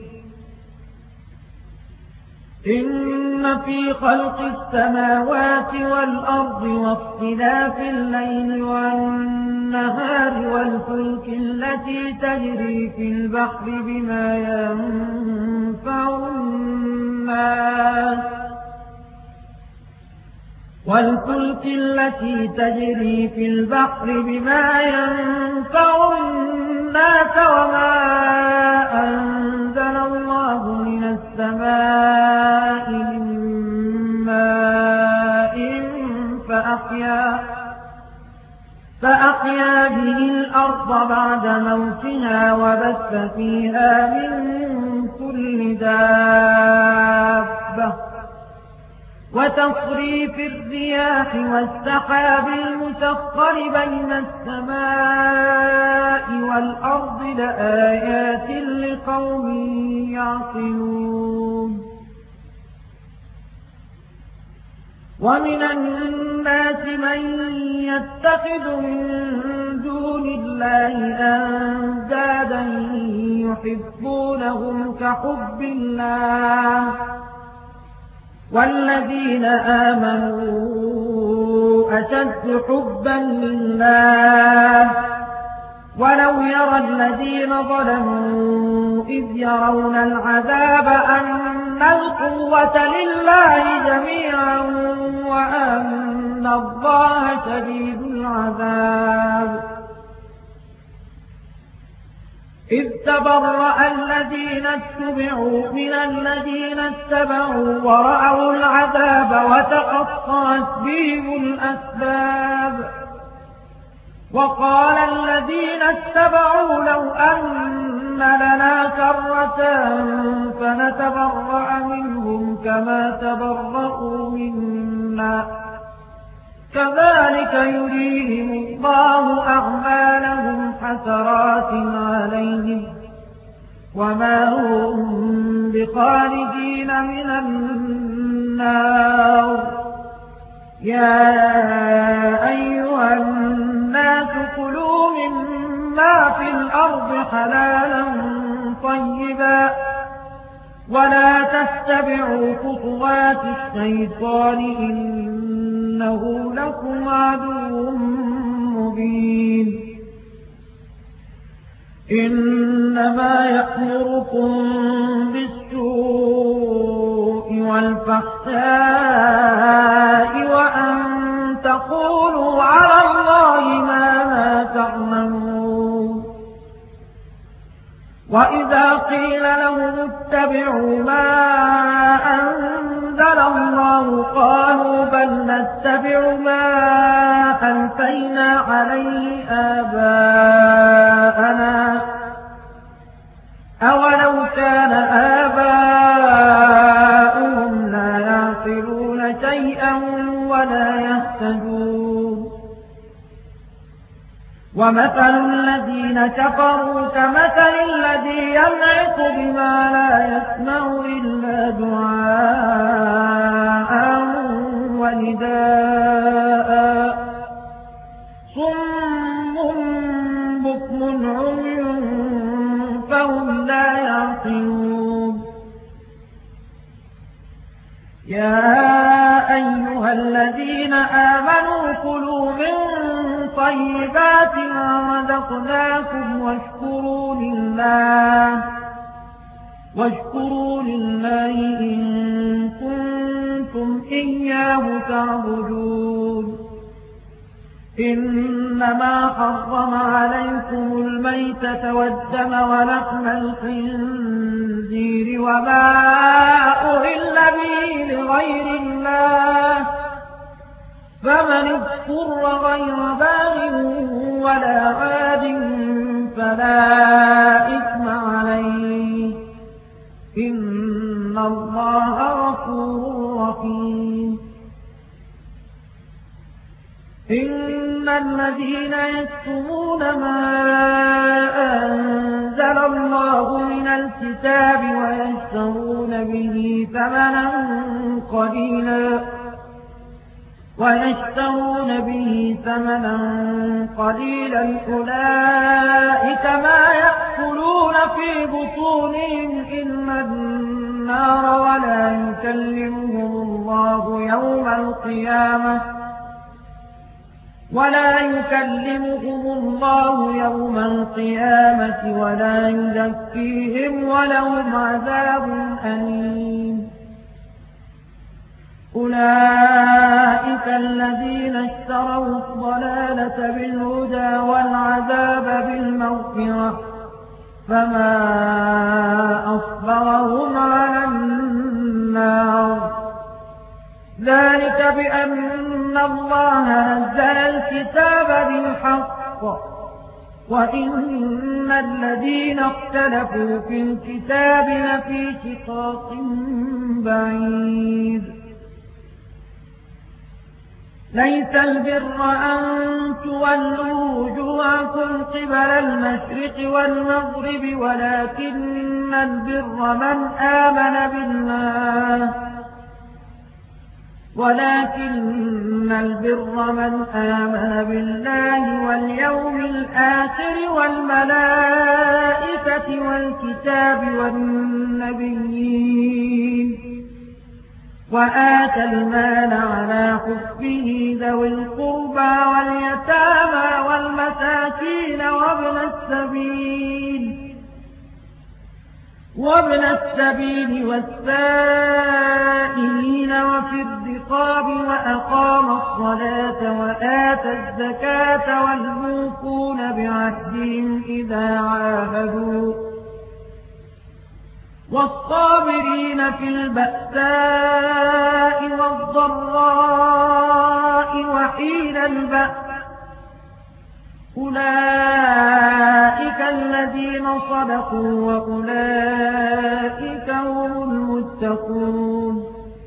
إن في خلق السماوات والأرض واختلاف الليل والنهار والفلك التي تجري في البحر بما ينفع الناس والفلك التي تجري في البحر بما ينفع الناس وما أنزل الله من السماء من ماء فأحيا فأحيا به الأرض بعد موتها وبث فيها من كل دابة وتصريف الرياح والسحاب المسخر بين السماء والأرض لآيات لقوم يعقلون ومن الناس من يتخذ من دون الله أندادا يحبونهم كحب الله والذين آمنوا أشد حبا لله ولو يرى الذين ظلموا إذ يرون العذاب أن القوة لله جميعا وأن الله شديد العذاب إذ تبرأ الذين اتبعوا من الذين اتبعوا ورأوا العذاب وتقطعت بهم الأسباب وقال الذين اتبعوا لو أن لنا كرة فنتبرأ منهم كما تبرأوا منا كذلك يريهم الله أعمالهم حسرات عليهم وما هم بخارجين من النار يا أيها الناس كلوا مما في الأرض حلالا طيبا ولا تتبعوا خطوات الشيطان إنه لكم عدو مبين إنما يأمركم بالسوء والفحشاء وأن تقولوا على الله ما لا تعلمون وإذا قيل لهم اتبعوا ما أنزل الله قالوا بل نتبع ما ألفينا عليه آباءنا أولو كان آباؤهم لا يعقلون شيئا ولا يهتدون ومثل الذين كفروا كمثل الذي ينعق بما لا يسمع إلا دعاء ونداء صم بكم عمي فهم لا يعقلون يا أيها الذين آمنوا كلوا من طيبات ما رزقناكم واشكروا لله واشكروا لله إن كنتم إياه تعبدون إنما حرم عليكم الميتة والدم ولحم الخنزير وما أهل به لغير الله فمن اضطر غير باغ ولا عاد فلا إثم عليه إن الله غفور رحيم إن الذين يكتمون ما أنزل الله من الكتاب ويشترون به ثمنا قليلا ويشترون به ثمنا قليلا أولئك ما يأكلون في بطونهم إلا النار ولا يكلمهم الله يوم القيامة ولا يكلمهم الله يوم القيامة ولا يزكيهم ولهم عذاب أليم أولئك الذين اشتروا الضلالة بالهدى والعذاب بالمغفرة فما أصبرهم على النار ذلك بأن الله نزل الكتاب بالحق وإن الذين اختلفوا في الكتاب لفي شقاق بعيد ليس البر أن تولوا وجوهكم قبل المشرق والمغرب ولكن البر من آمن بالله ولكن البر من آمن بالله واليوم الآخر والملائكة والكتاب والنبيين وآتى المال على حبه ذوي القربى واليتامى والمساكين وابن السبيل وابن السبيل والسائلين وفي الرقاب وأقام الصلاة وآتى الزكاة والموفون بعهدهم إذا عاهدوا والصابرين في البأساء والضراء وحين البأس أولئك الذين صدقوا وأولئك هم المتقون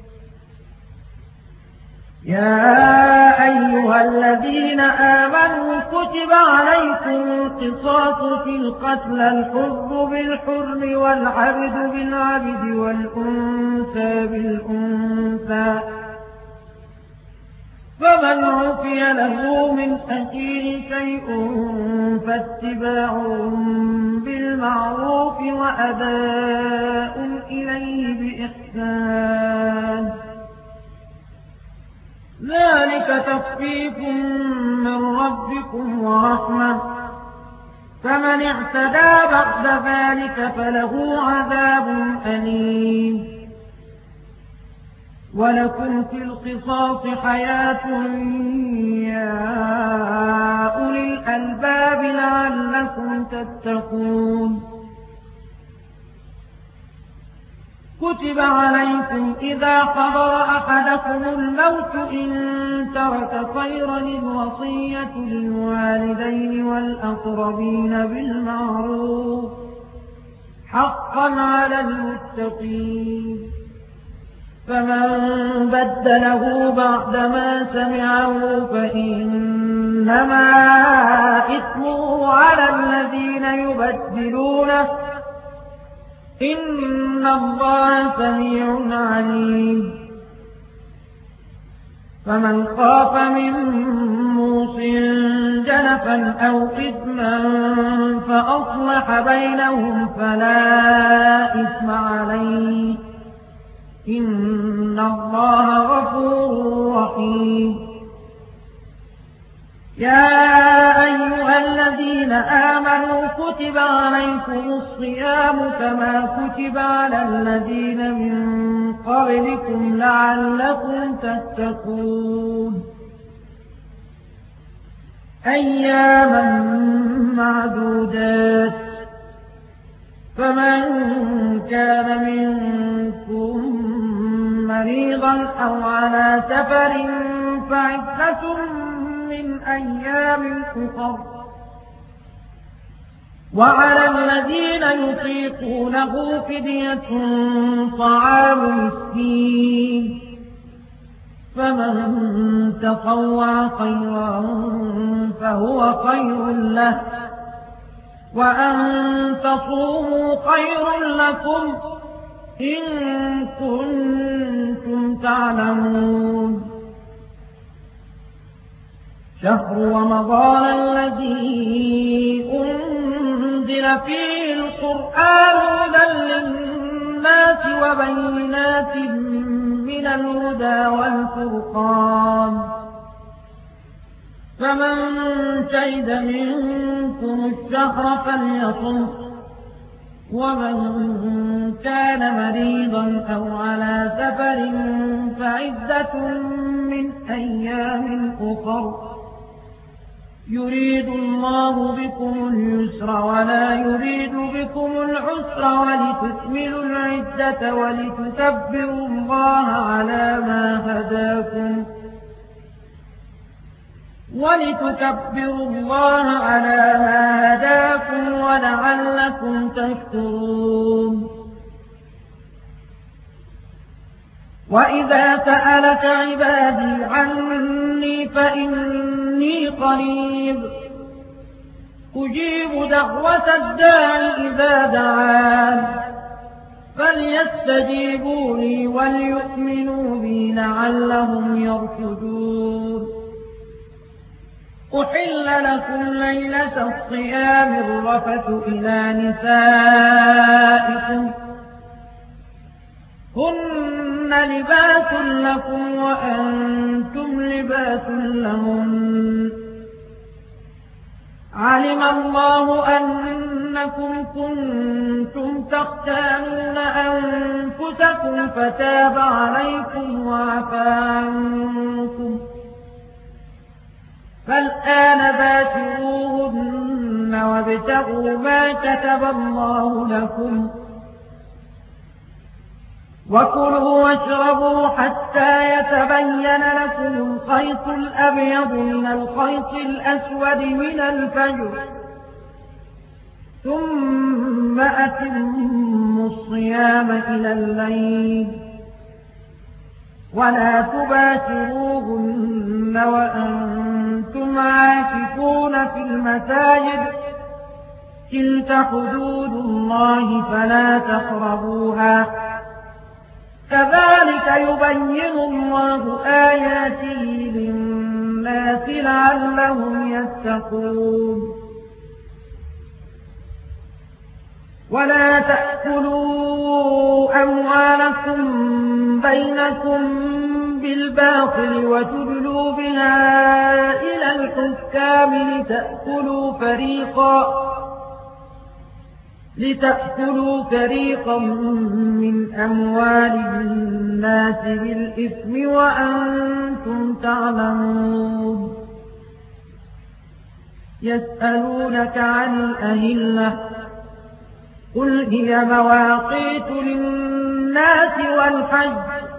يا أيها الذين آمنوا كتب عليكم القصاص في القتلى الحر بالحر والعبد بالعبد والأنثى بالأنثى فمن عفي له من أخيه شيء فاتباع بالمعروف وأداء إليه بإحسان ذلك تخفيف من ربكم ورحمة، فمن اعتدى بعد ذلك فله عذاب أليم. ولكم في القصاص حياة يا أولي الألباب لعلكم تتقون. كتب عليكم إذا حضر أحدكم الموت إن ترك خيرا الوصية للوالدين والأقربين بالمعروف حقا على المتقين. فمن بدله بعدما سمعه فإنما إثمه على الذين يبدلونه، إن الله سميع عليم. فمن خاف من موص جنفا أو إثما فأصلح بينهم فلا إثم عليه، إن الله غفور رحيم. يا أيها الذين آمنوا كتب عليكم الصيام كما كتب على الذين من قبلكم لعلكم تتقون. أياما معدودات، فمن كان منكم مريضا أو على سفر فعدة من أيام أخر، وعلى الذين يطيقونه فدية طعام مسكين، فمن تطوع خيرا فهو خير له، وأن تصوموا خير لكم إن كنتم تعلمون. شهر رمضان الذي أنزل فيه القرآن هدى للناس وبينات من الهدى والفرقان، فمن شهد منكم الشهر فليصم، ومن كان مريضا أو على سفر فعدة من أيام أخر، يريد الله بكم اليسر ولا يريد بكم العسر ولتكملوا العدة ولتكبروا الله على ما هداكم ولتكبروا الله على ما هداكم ولعلكم تشكرون. وإذا سألك عبادي عني فإني قريب أجيب دعوة الداع إذا دعان، فليستجيبوا لي وليؤمنوا بي لعلهم يرشدون. أحل لكم ليلة الصيام الرفث إلى نسائكم هن لباس لكم وأنتم لباس لهن، علم الله أنكم كنتم تختانون أنفسكم فتاب عليكم وعفى عنكم، فالآن باشروهن وابتغوا ما كتب الله لكم، وكلوا واشربوا حتى يتبين لكم الخيط الأبيض من الخيط الأسود من الفجر، ثم أتموا الصيام إلى الليل، ولا تباشروهن وأنتم عاكفون في المساجد، تلك حدود الله فلا تقربوها، كذلك يبين الله آياته للناس لعلهم يتقون. ولا تأكلوا أموالكم بينكم بالباطل وتدلوا بها إلى الحكام لتأكلوا فريقا لتأكلوا فريقا من أموال الناس بالإثم وأنتم تعلمون. يسألونك عن الأهلة قل هي مواقيت للناس والحج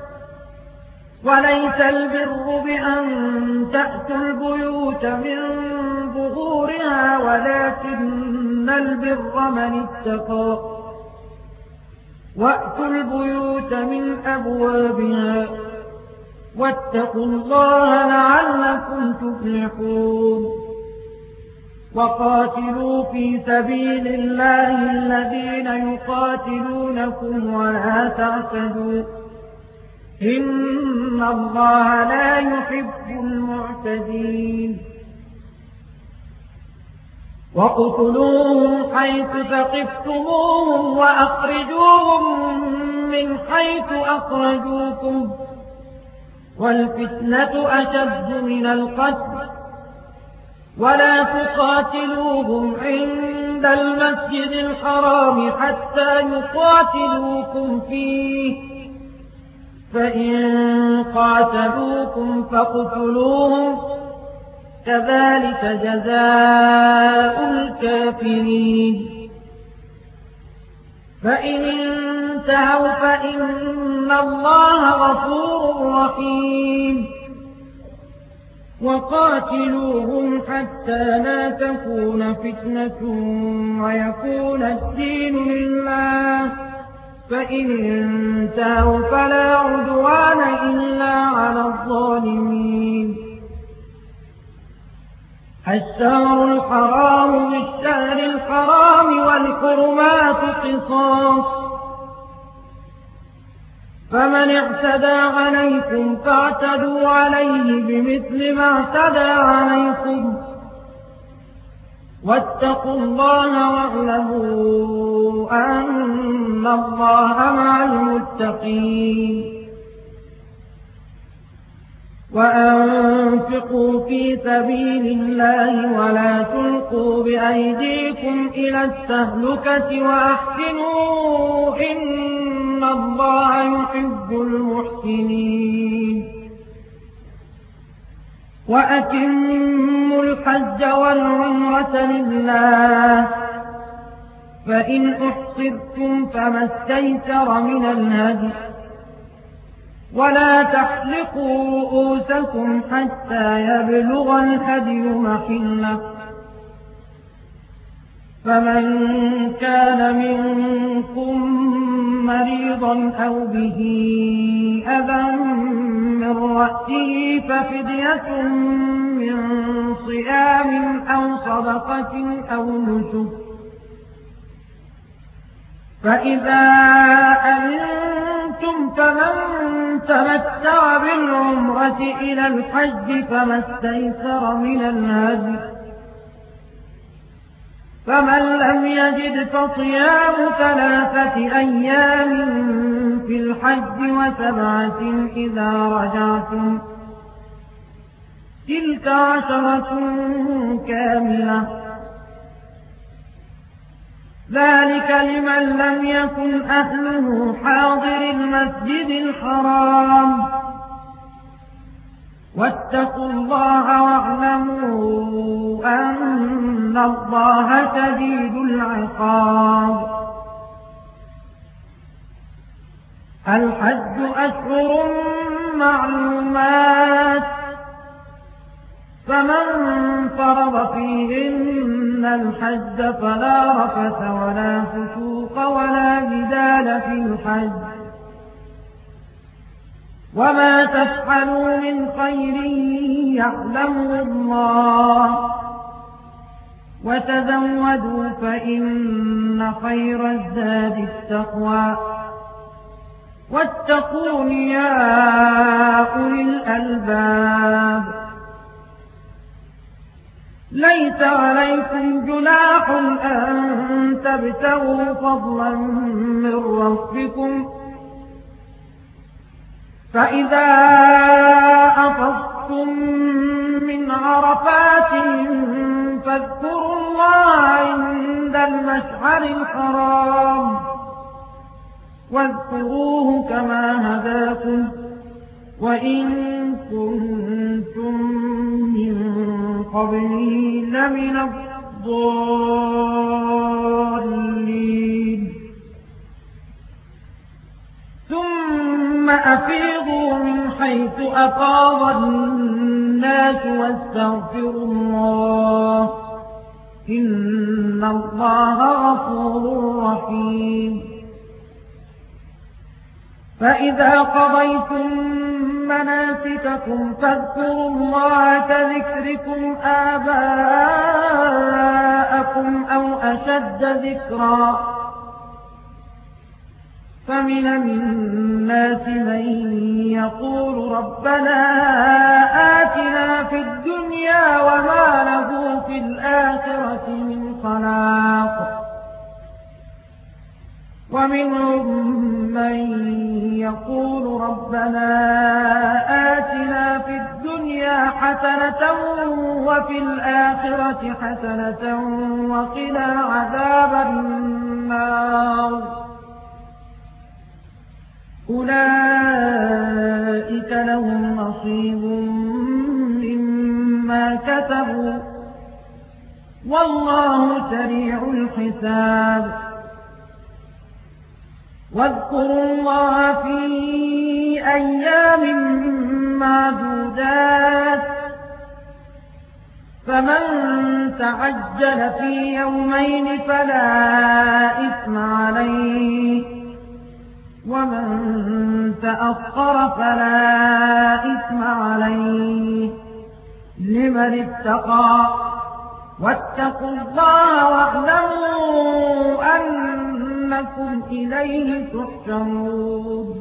وليس البر بأن تأتوا البيوت من ظهورها ولكن البر من اتقى وأتوا البيوت من أبوابها واتقوا الله لعلكم تفلحون. وقاتلوا في سبيل الله الذين يقاتلونكم ولا تعتدوا إن الله لا يحب المعتدين. وقتلوهم حيث ثقفتموهم وأخرجوهم من حيث أخرجوكم والفتنة أشد من القتل ولا تقاتلوهم عند المسجد الحرام حتى يقاتلوكم فيه فإن قاتلوكم فاقتلوهم كذلك جزاء الكافرين. فإن انتهوا فإن الله غفور رحيم. وقاتلوهم حتى لا تكون فتنة ويكون الدين لله فإن انتهوا فلا عدوان إلا على الظالمين. الشهر الحرام بالشهر الحرام والحرمات قصاص فمن اعتدى عليكم فاعتدوا عليه بمثل ما اعتدى عليكم واتقوا الله واعلموا أن الله مع المتقين. وأنفقوا في سبيل الله ولا تلقوا بأيديكم إلى التهلكة وأحسنوا إن الله يحب المحسنين. وأتموا الحج والعمرة لله فإن أحصرتم فما استيسر من الهدي ولا تحلقوا رؤوسكم حتى يبلغ الهدي محله فمن كان منكم مريضا أو به أذى من رأسه ففدية من صيام أو صدقة أو نسك فإذا أمنتم فمن تمتع بالعمرة إلى الحج فما استيسر من الهدي فمن لم يجد فصيام ثلاثة أيام في الحج وسبعة إذا رجعتم تلك عشرة كاملة ذلك لمن لم يكن أهله حاضر المسجد الحرام واتقوا الله واعلموا أن الله شديد العقاب. الحج أشهر معلومات فمن فرض فيهن الحج فلا رفث ولا فسوق ولا جدال في الحج وما تفعلوا من خير يعلمه الله وتزودوا فإن خير الزاد التقوى واتقون يا أولي الألباب. ليس عليكم جناح أن لتبتغوا فضلا من ربكم فإذا أفضتم من عرفات فاذكروا الله عند المشعر الحرام واذكروه كما هداكم وإن كنتم من قبله لمن الضالين ثم أفيضوا من حيث أفاض الناس واستغفروا الله إن الله غفور رحيم فإذا قضيتم مناسككم فاذكروا الله كذكركم آباءكم أو أشد ذكرا فمن الناس من يقول ربنا آتنا في الدنيا وما له في الآخرة من خلاق ومنهم من يقول ربنا آتنا في الدنيا حسنة وفي الآخرة حسنة وقنا عذاب النار أولئك لهم نصيب مما كسبوا والله سريع الحساب واذكروا الله في أيام معدودات فمن تعجل في يومين فلا إثم عليه ومن تأخر فلا إثم عليه لمن اتقى واتقوا الله واعلموا أنكم إليه تحشرون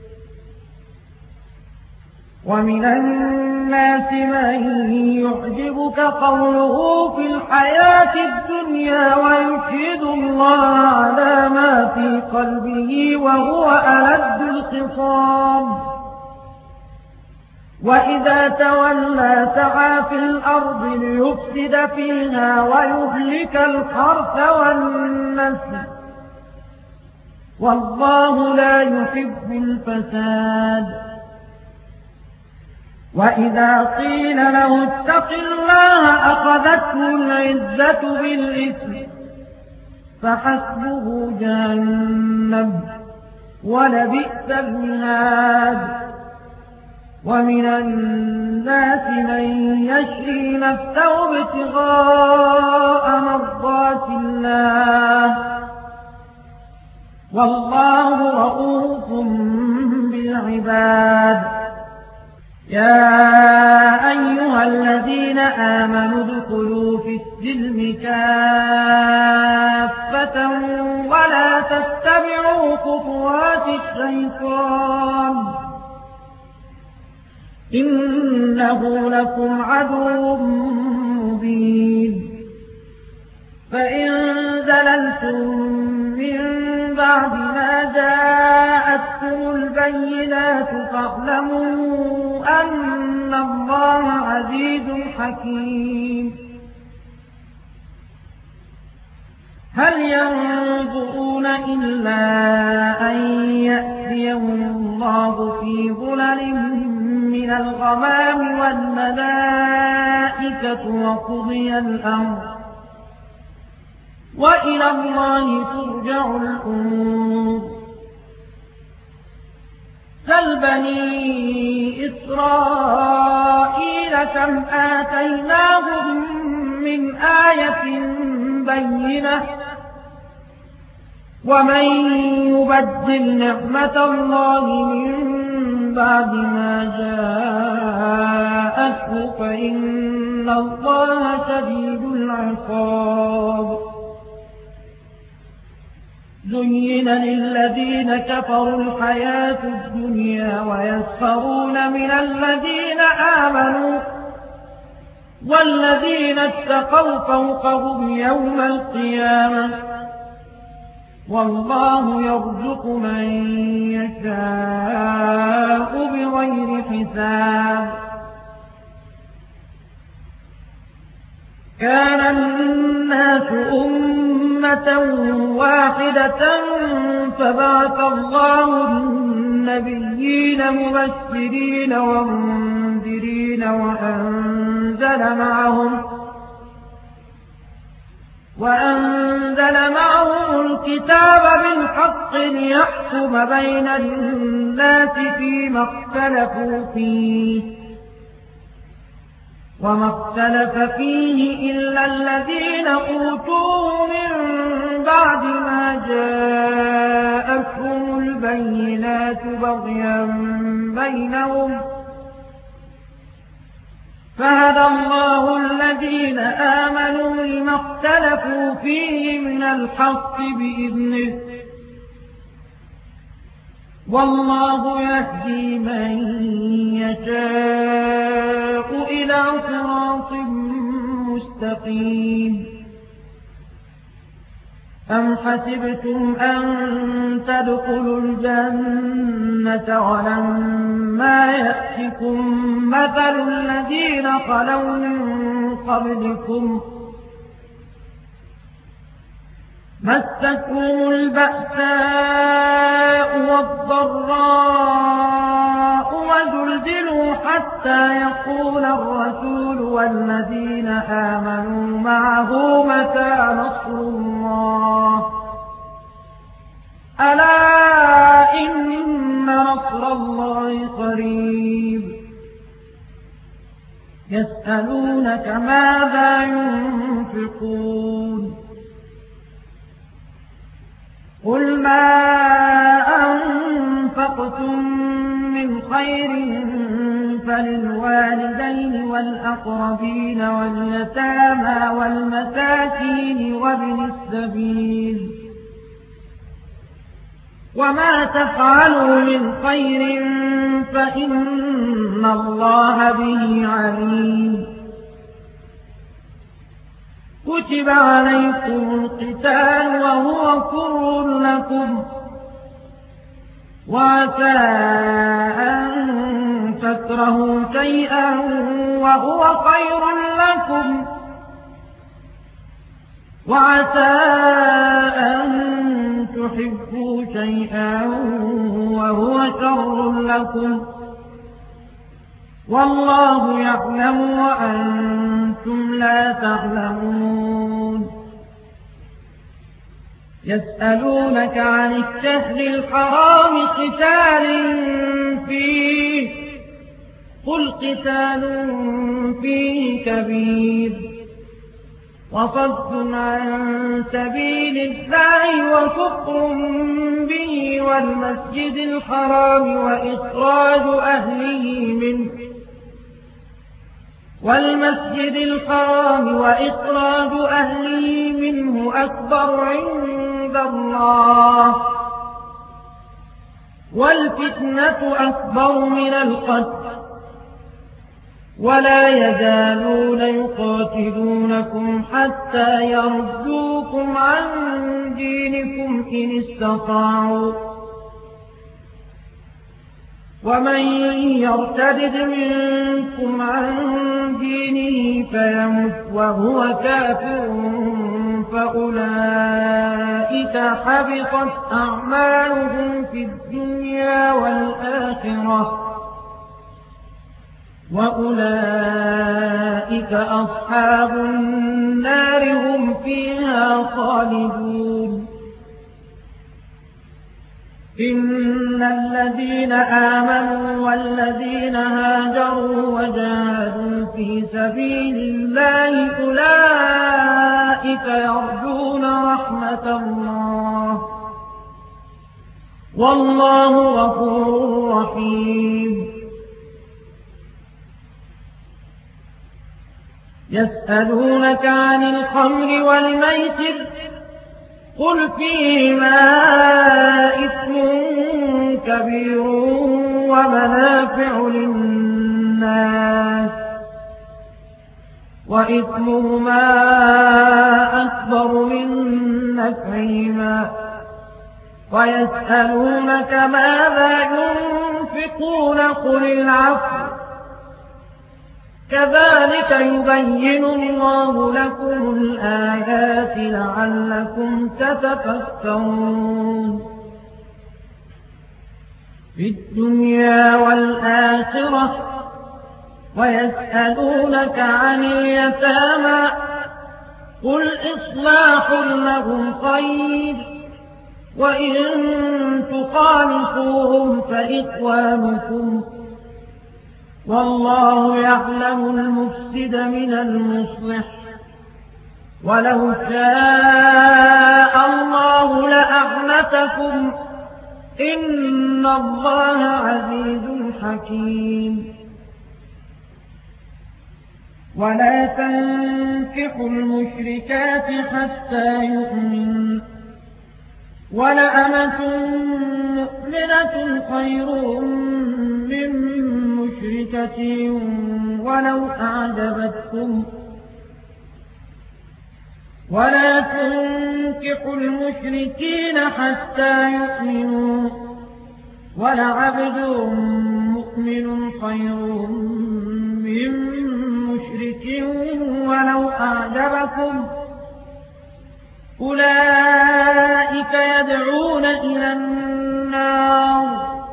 ومن الناس من يعجبك قوله في الحياة الدنيا ويشهد الله على ما في قلبه وهو ألد الخصام وإذا تولى سعى في الأرض ليفسد فيها ويهلك الحرث والنسل والله لا يحب الفساد وإذا قيل له اتق الله أخذته العزة بالإثم فحسبه جهنم ولبئس المهاد ومن الناس من يشري نفسه ابتغاء مرضات الله والله رؤوف بالعباد يا أيها الذين آمنوا ادخلوا في السلم كافة ولا تتبعوا خطوات الشيطان إنه لكم عدو مبين فإن زللتم من بعد ما جاءتكم البينات فاعلموا أن الله عزيز حكيم هل ينظرون إلا أن يأتيهم الله في ظلل من الغمام والملائكة وقضي الأمر وإلى الله ترجع الأمور سل بني إسرائيل كم آتيناهم من آية بينة ومن يبدل نعمة الله من بعد ما جاءته فإن الله شديد العقاب زين للذين كفروا الحياة الدنيا ويسخرون من الذين آمنوا والذين اتقوا فوقهم يوم القيامة والله يرزق من يشاء بغير حساب. كان الناس أمة واحدة فبعث الله النبيين مبشرين ومنذرين وأنزل معهم وأنزل معهم الكتاب بالحق ليحكم بين الناس فيما اختلفوا فيه وما اختلف فيه إلا الذين أوتوه من بعد ما جاءتهم البينات بغيا بينهم فهدى الله الذين آمنوا لما اختلفوا فيه من الحق بإذنه والله يهدي من يشاء إلى صراط مستقيم. أم حسبتم أن تدخلوا الجنة ولما يأتكم مثل الذين خلوا من قبلكم مستهم البأساء والضراء وزلزلوا حتى يقول الرسول والذين آمنوا معه متى نصر الله ألا إن نصر الله قريب. يسألونك ماذا ينفقون قل ما أنفقتم من خير فللوالدين والأقربين واليتامى والمساكين وابن السبيل وما تفعلوا من خير فإن الله به عليم. كتب عليكم القتال وهو كره لكم وعسى أن تكرهوا شيئا وهو خير لكم وعسى أن تحبوا شيئا وهو شر لكم والله يعلم وأنتم لا تعلمون. يسألونك عن الشهر الحرام قتال فيه قل قتال فيه كبير وصد عن سبيل الله وكفر به والمسجد الحرام وإخراج أهله منه والمسجد الحرام وإخراج أهله منه أكبر عند الله والفتنة أكبر من القتل ولا يزالون يقاتلونكم حتى يردوكم عن دينكم إن استطاعوا ومن يرتد منكم عن دينه فيمت وهو كافر فأولئك حبطت أعمالهم في الدنيا والآخرة وأولئك أصحاب النار هم فيها خالدون. إن الذين آمنوا والذين هاجروا وجاهدوا في سبيل الله أولئك يرجون رحمة الله والله غفور رحيم. يسألونك عن الخمر والميسر قل فيهما إثم كبير ومنافع للناس وإثمهما أكبر من نفعهما ويسألونك ماذا ينفقون قل العفو كذلك يبين الله لكم الآيات لعلكم تتفكرون في الدنيا والآخرة ويسألونك عن اليتامى قل إصلاح لهم خير وإن تخالطوهم فإخوانكم والله يعلم المفسد من المصلح ولو شاء الله لأعنتكم إن الله عزيز حكيم ولا تنكحوا المشركات حتى يؤمنوا ولأمة مؤمنة خير من مشركة ولو أعجبتكم ولا تنكحوا المشركين حتى يؤمنوا ولعبد مؤمن خير من مشرك ولو أعجبكم أولئك يدعون إلى النار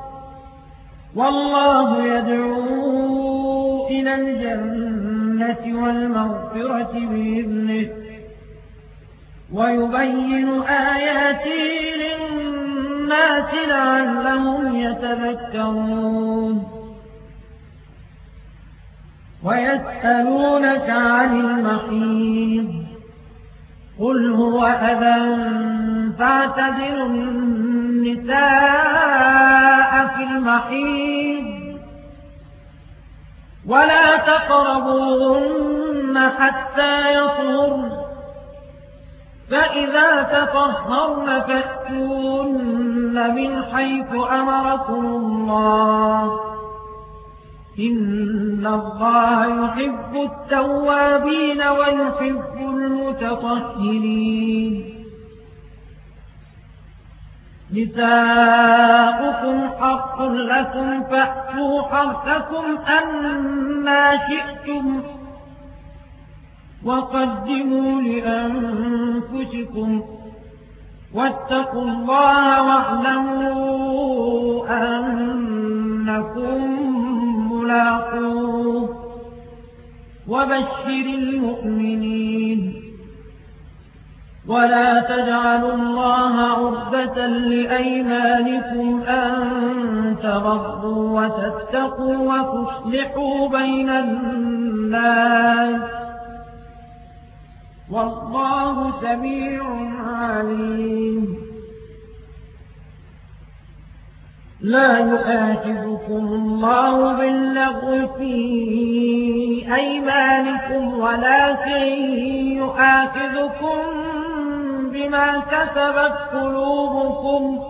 والله يدعو إلى الجنة والمغفرة بإذنه ويبين آياته للناس لعلهم يتذكرون ويسألونك عن المحيض قل هو أذى فاعتزلوا النساء في المحيض ولا تقربوهن حتى يطهرن فإذا تطهرن فأتوهن من حيث أمركم الله إن الله يحب التوابين ويحب المتطهرين نساؤكم حق لكم فأتوا حرثكم أنى شئتم وقدموا لأنفسكم واتقوا الله واعلموا أنكم ملاقوه وبشر المؤمنين ولا تجعلوا الله عرضة لأيمانكم أن تبروا وتتقوا وتصلحوا بين الناس والله سميع عليم لا يؤاخذكم الله باللغو في أيمانكم ولكن يؤاخذكم بما كسبت قلوبكم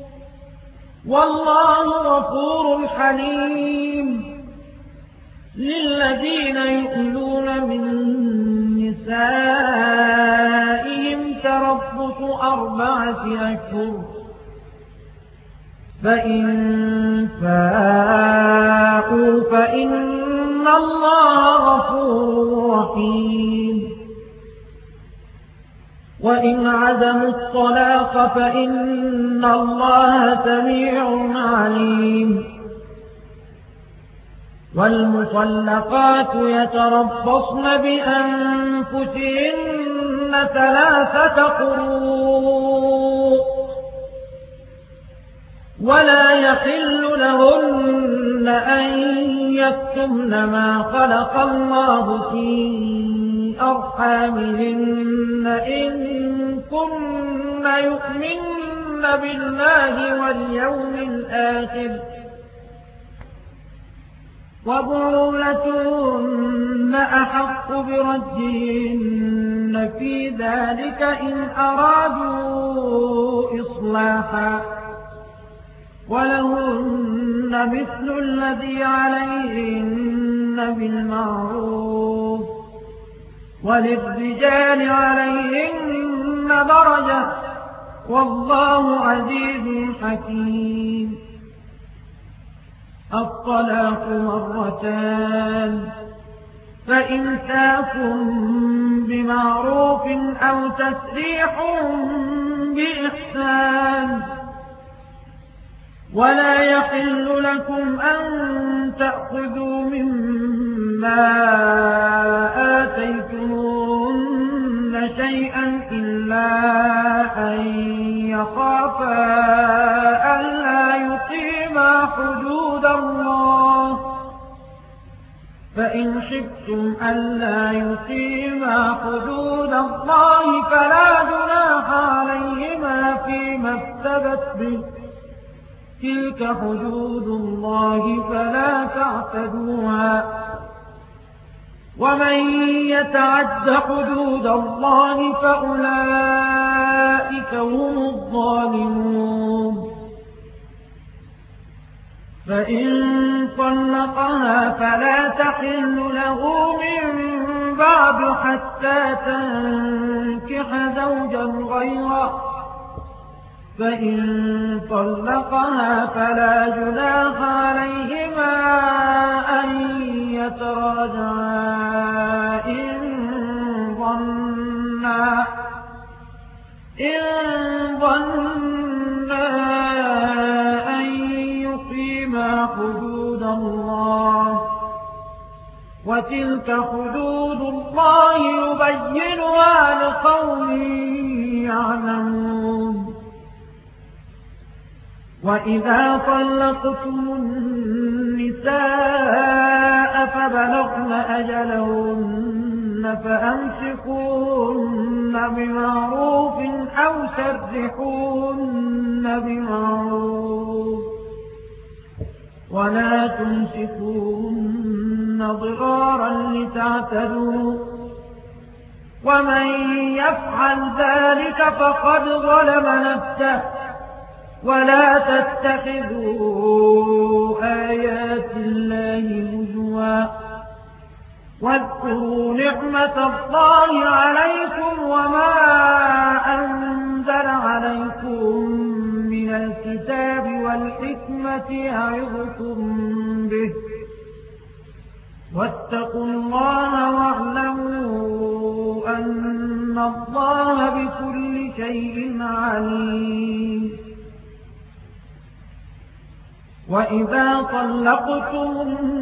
والله غفور حليم للذين يؤلون من نسائهم تربص أربعة أشهر فإن فاءوا فإن الله غفور رحيم وإن عزموا الطلاق فإن الله سميع عليم والمطلقات يتربصن بأنفسهن ثلاثة قروء ولا يحل لهن أن يكتمن ما خلق الله في أرحامهن إن كن يؤمن بالله واليوم الآخر وبعولتهن أحق بردهن في ذلك إن أرادوا إصلاحا ولهن مثل الذي عليهن بالمعروف وللرجال عليهن درجة والله عزيز حكيم. الطلاق مرتان، فإمساك بمعروف أو تسريح بإحسان. ولا يحل لكم أن تأخذوا مما آتيتموهن شيئا إلا أن يخافا ألا يقيما حدود الله، فإن خفتم ألا يقيما حدود الله فلا جناح عليهما فيما افتدت به، تلك حدود الله فلا تعتدوها، ومن يتعد حدود الله فأولئك هم الظالمون. فإن طلقها فلا تحل له من بعد حتى تنكح زوجا غيره، فإن طلقها فلا جناح عليهما أن يتراجعا إن ظنا إن ظنا أن يقيما حدود الله، وتلك حدود الله يبينها لقوم يعلمون. وإذا طلقتم النساء فبلغن أجلهن فأمسكوهن بمعروف أو سرحوهن بمعروف، ولا تمسكوهن ضرارا لتعتدوا، ومن يفعل ذلك فقد ظلم نفسه. ولا تتخذوا آيات الله هزوا، واذكروا نعمة الله عليكم وما أنزل عليكم من الكتاب والحكمة يعظكم به، واتقوا الله واعلموا أن الله بكل شيء عليم. وإذا طلقتم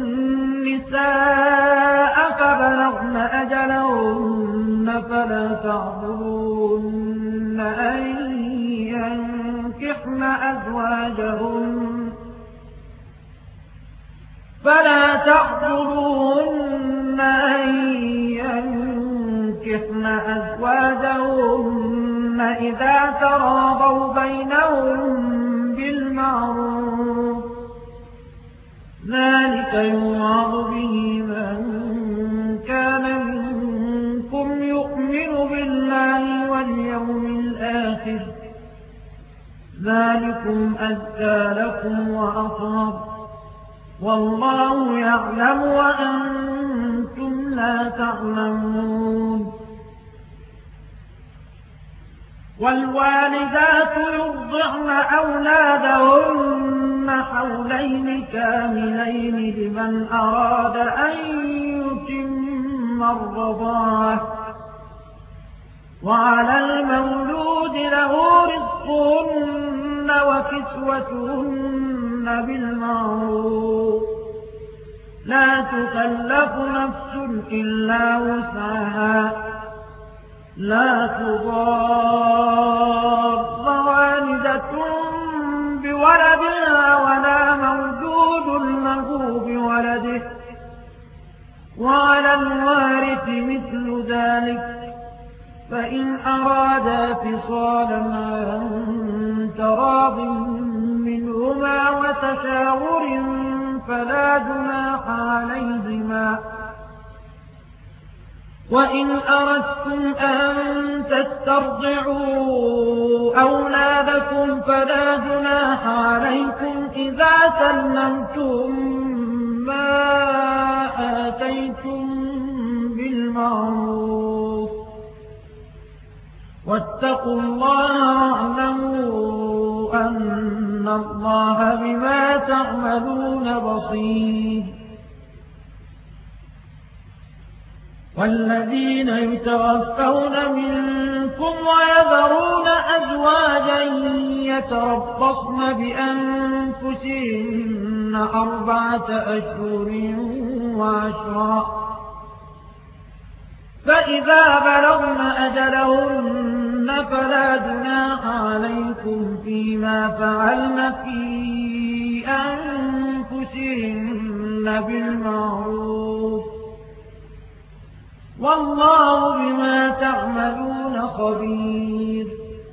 النساء فبلغن أجلهن فلا تعذروهن أن ينكحن أزواجهن فلا تعذروهن أن ينكحن أزواجهن إذا تراضوا بينهم بالمعروف، ذلك يوعظ به من كان منكم يؤمن بالله واليوم الآخر، ذلكم أزكى لكم وأطهر، والله يعلم وأنتم لا تعلمون. والوالدات يرضعن أولادهن حولين كاملين لمن أراد أن يتم الرضاعة، وعلى المولود له رزقهن وكسوتهن بالمعروف، لا تكلف نفس إلا وسعها، لا تضار والدة بولدها ولا مولود له بولده، وعلى الوارث مثل ذلك، فإن أرادا فصالا عن تراض منهما وتشاور فلا جناح عليهما. وإن أردتم أن تسترضعوا أولادكم فلا جناح عليكم إذا سلمتم ما آتيتم بالمعروف، واتقوا الله واعلموا الله بما تعملون بصير. والذين يتوفون منكم ويذرون أزواجا يتربصن بأنفسهن أربعة أشهر وعشرا، فإذا بلغن أجلهن فلا جناح عليكم فيما فعلن في أنفسهن بالمعروف، والله بما تعملون خبير.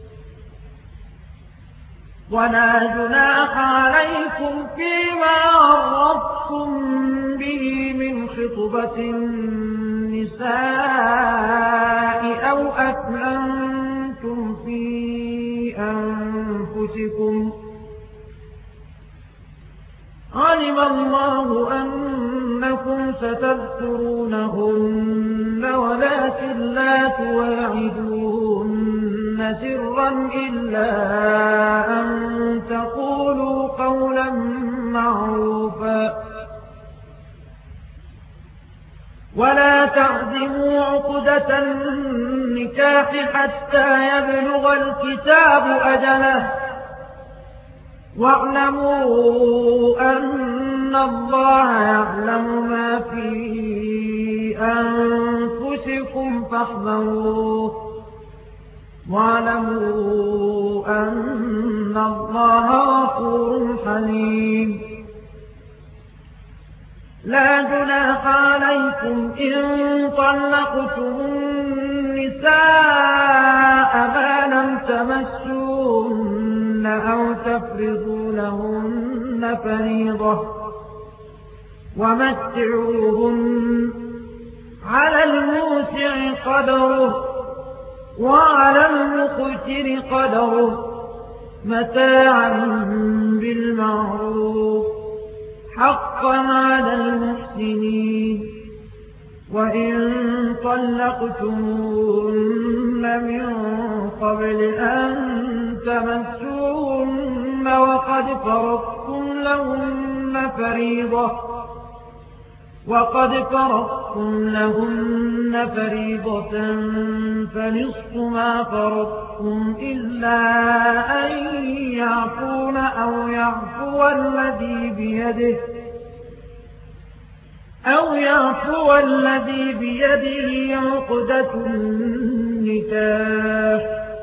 ولا جناح عليكم فيما عرضتم به من خطبة النساء أو أكننتم في أنفسكم، علم الله أنكم ستذكرونهن ولكن لا تواعدوهن سرا إلا أن تقولوا قولا معروفا، ولا تعزموا عقدة النكاح حتى يبلغ الكتاب أجله، واعلموا أن الله يعلم ما في أنفسكم فاحذروه، واعلموا أن الله غفور حليم. لا جناح عليكم إن طلقتم النساء ما لم تمسوهن أو تفرضوا لهن فريضة، ومتعوهن على الموسع قدره وعلى المقتر قدره متاعا بالمعروف حقا على المحسنين. وإن طلقتموهن من قبل أن تمسوهن وقد فرضتم لهن فريضة وقد فرضتم لهن فريضة فنصف ما فرضتم إلا أن يعفون أو يعفو الذي بيده أو يعفو الذي بيده عقدة النكاح،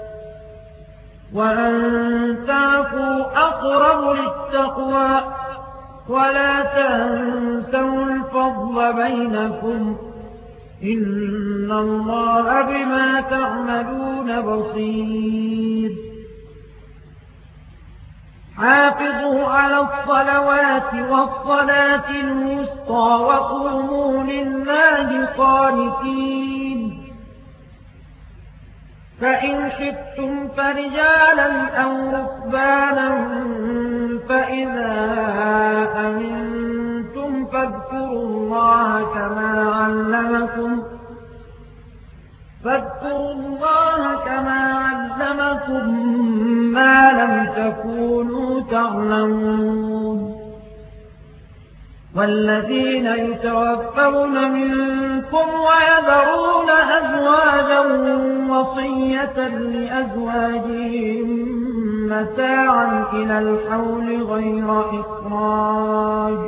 وأن تعفوا أقرب للتقوى، ولا تنسوا الفضل بينكم، إن الله بما تعملون بصير. حافظوا على الصلوات والصلاة الوسطى وقوموا لله قانتين. فإن خفتم فرجالا أو ركبانا فإذا أمنتم فاذكروا الله كما علمكم فاذكروا الله كما علمكم ما لم تكونوا تعلمون. والذين يتوفون منكم ويذرون أزواجا وصية لأزواجهم متاعا إلى الحول غير إخراج،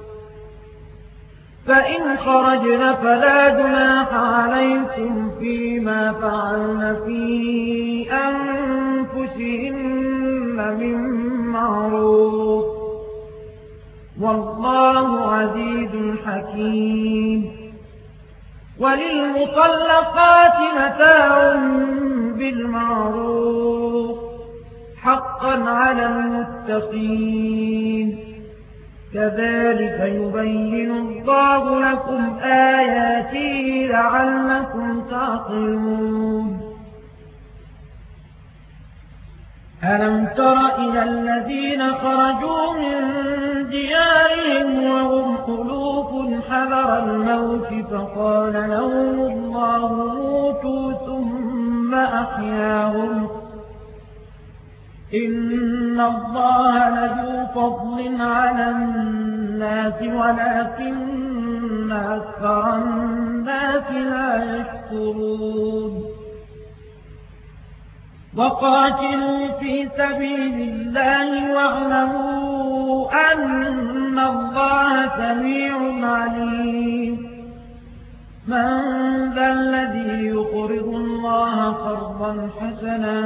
فإن خرجن فلا جناح عليكم فيما فعلن في أنفسهن من معروف، والله عزيز حكيم. وللمطلقات متاع بالمعروف حقا على المتقين، كذلك يبين الله لكم آياته لعلكم تعقلون. ألم تر إلى الذين خرجوا من ديارهم وهم ألوف حذر الموت فقال لهم الله موتوا ثم أحياهم إن الله لذو فضل على الناس ولكن أكثر الناس لا يشكرون وقاتلوا في سبيل الله واعلموا أن الله سميع عليم من ذا الذي يقرض الله قرضا حسنا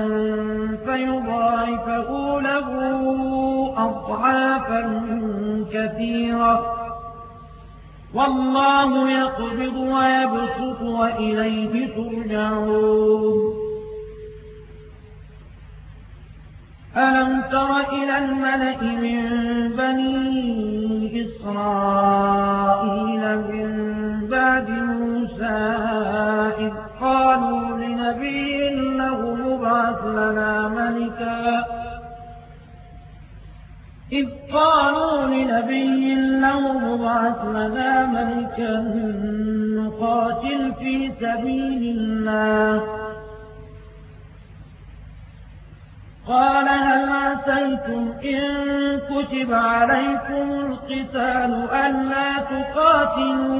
فيضاعفه له أضعافا كثيرة والله يقبض ويبسط وإليه ترجعون ألم تر إلى الملأ من بني إسرائيل من بعد موسى إذ قالوا لنبي له مبعث لنا ملكا إذ قالوا لنبي له مبعث لنا ملكا نقاتل في سبيل الله قال هل عسيتم إن كتب عليكم القتال ألا تقاتلوا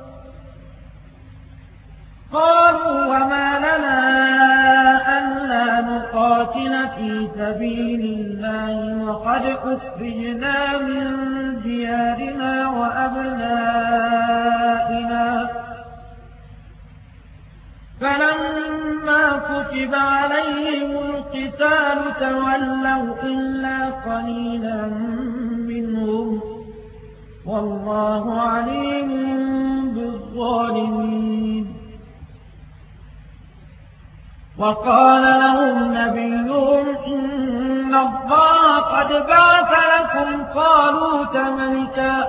قالوا وما لنا ألا نقاتل في سبيل الله وقد أخرجنا من ديارنا وأبنائنا فلما كتب عليهم القتال تولوا إلا قليلا منهم والله عليم بالظالمين وقال لهم نبيهم إن الله قد بعث لكم طالوت ملكا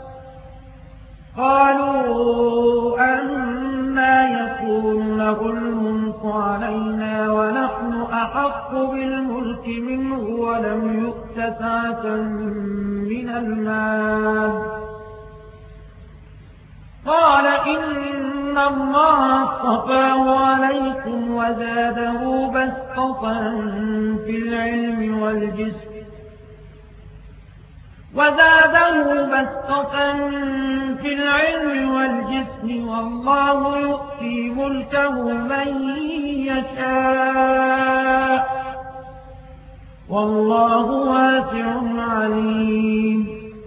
قالوا أنى يكون له الملك علينا ونحن أحق بالملك منه ولم يؤت سعة من المال قال إن الله اصطفاه عليكم وزاده بسطة في العلم والجسم وزاده بسطة في العلم والجسم والله يؤتي ملكه من يشاء والله واسع عليم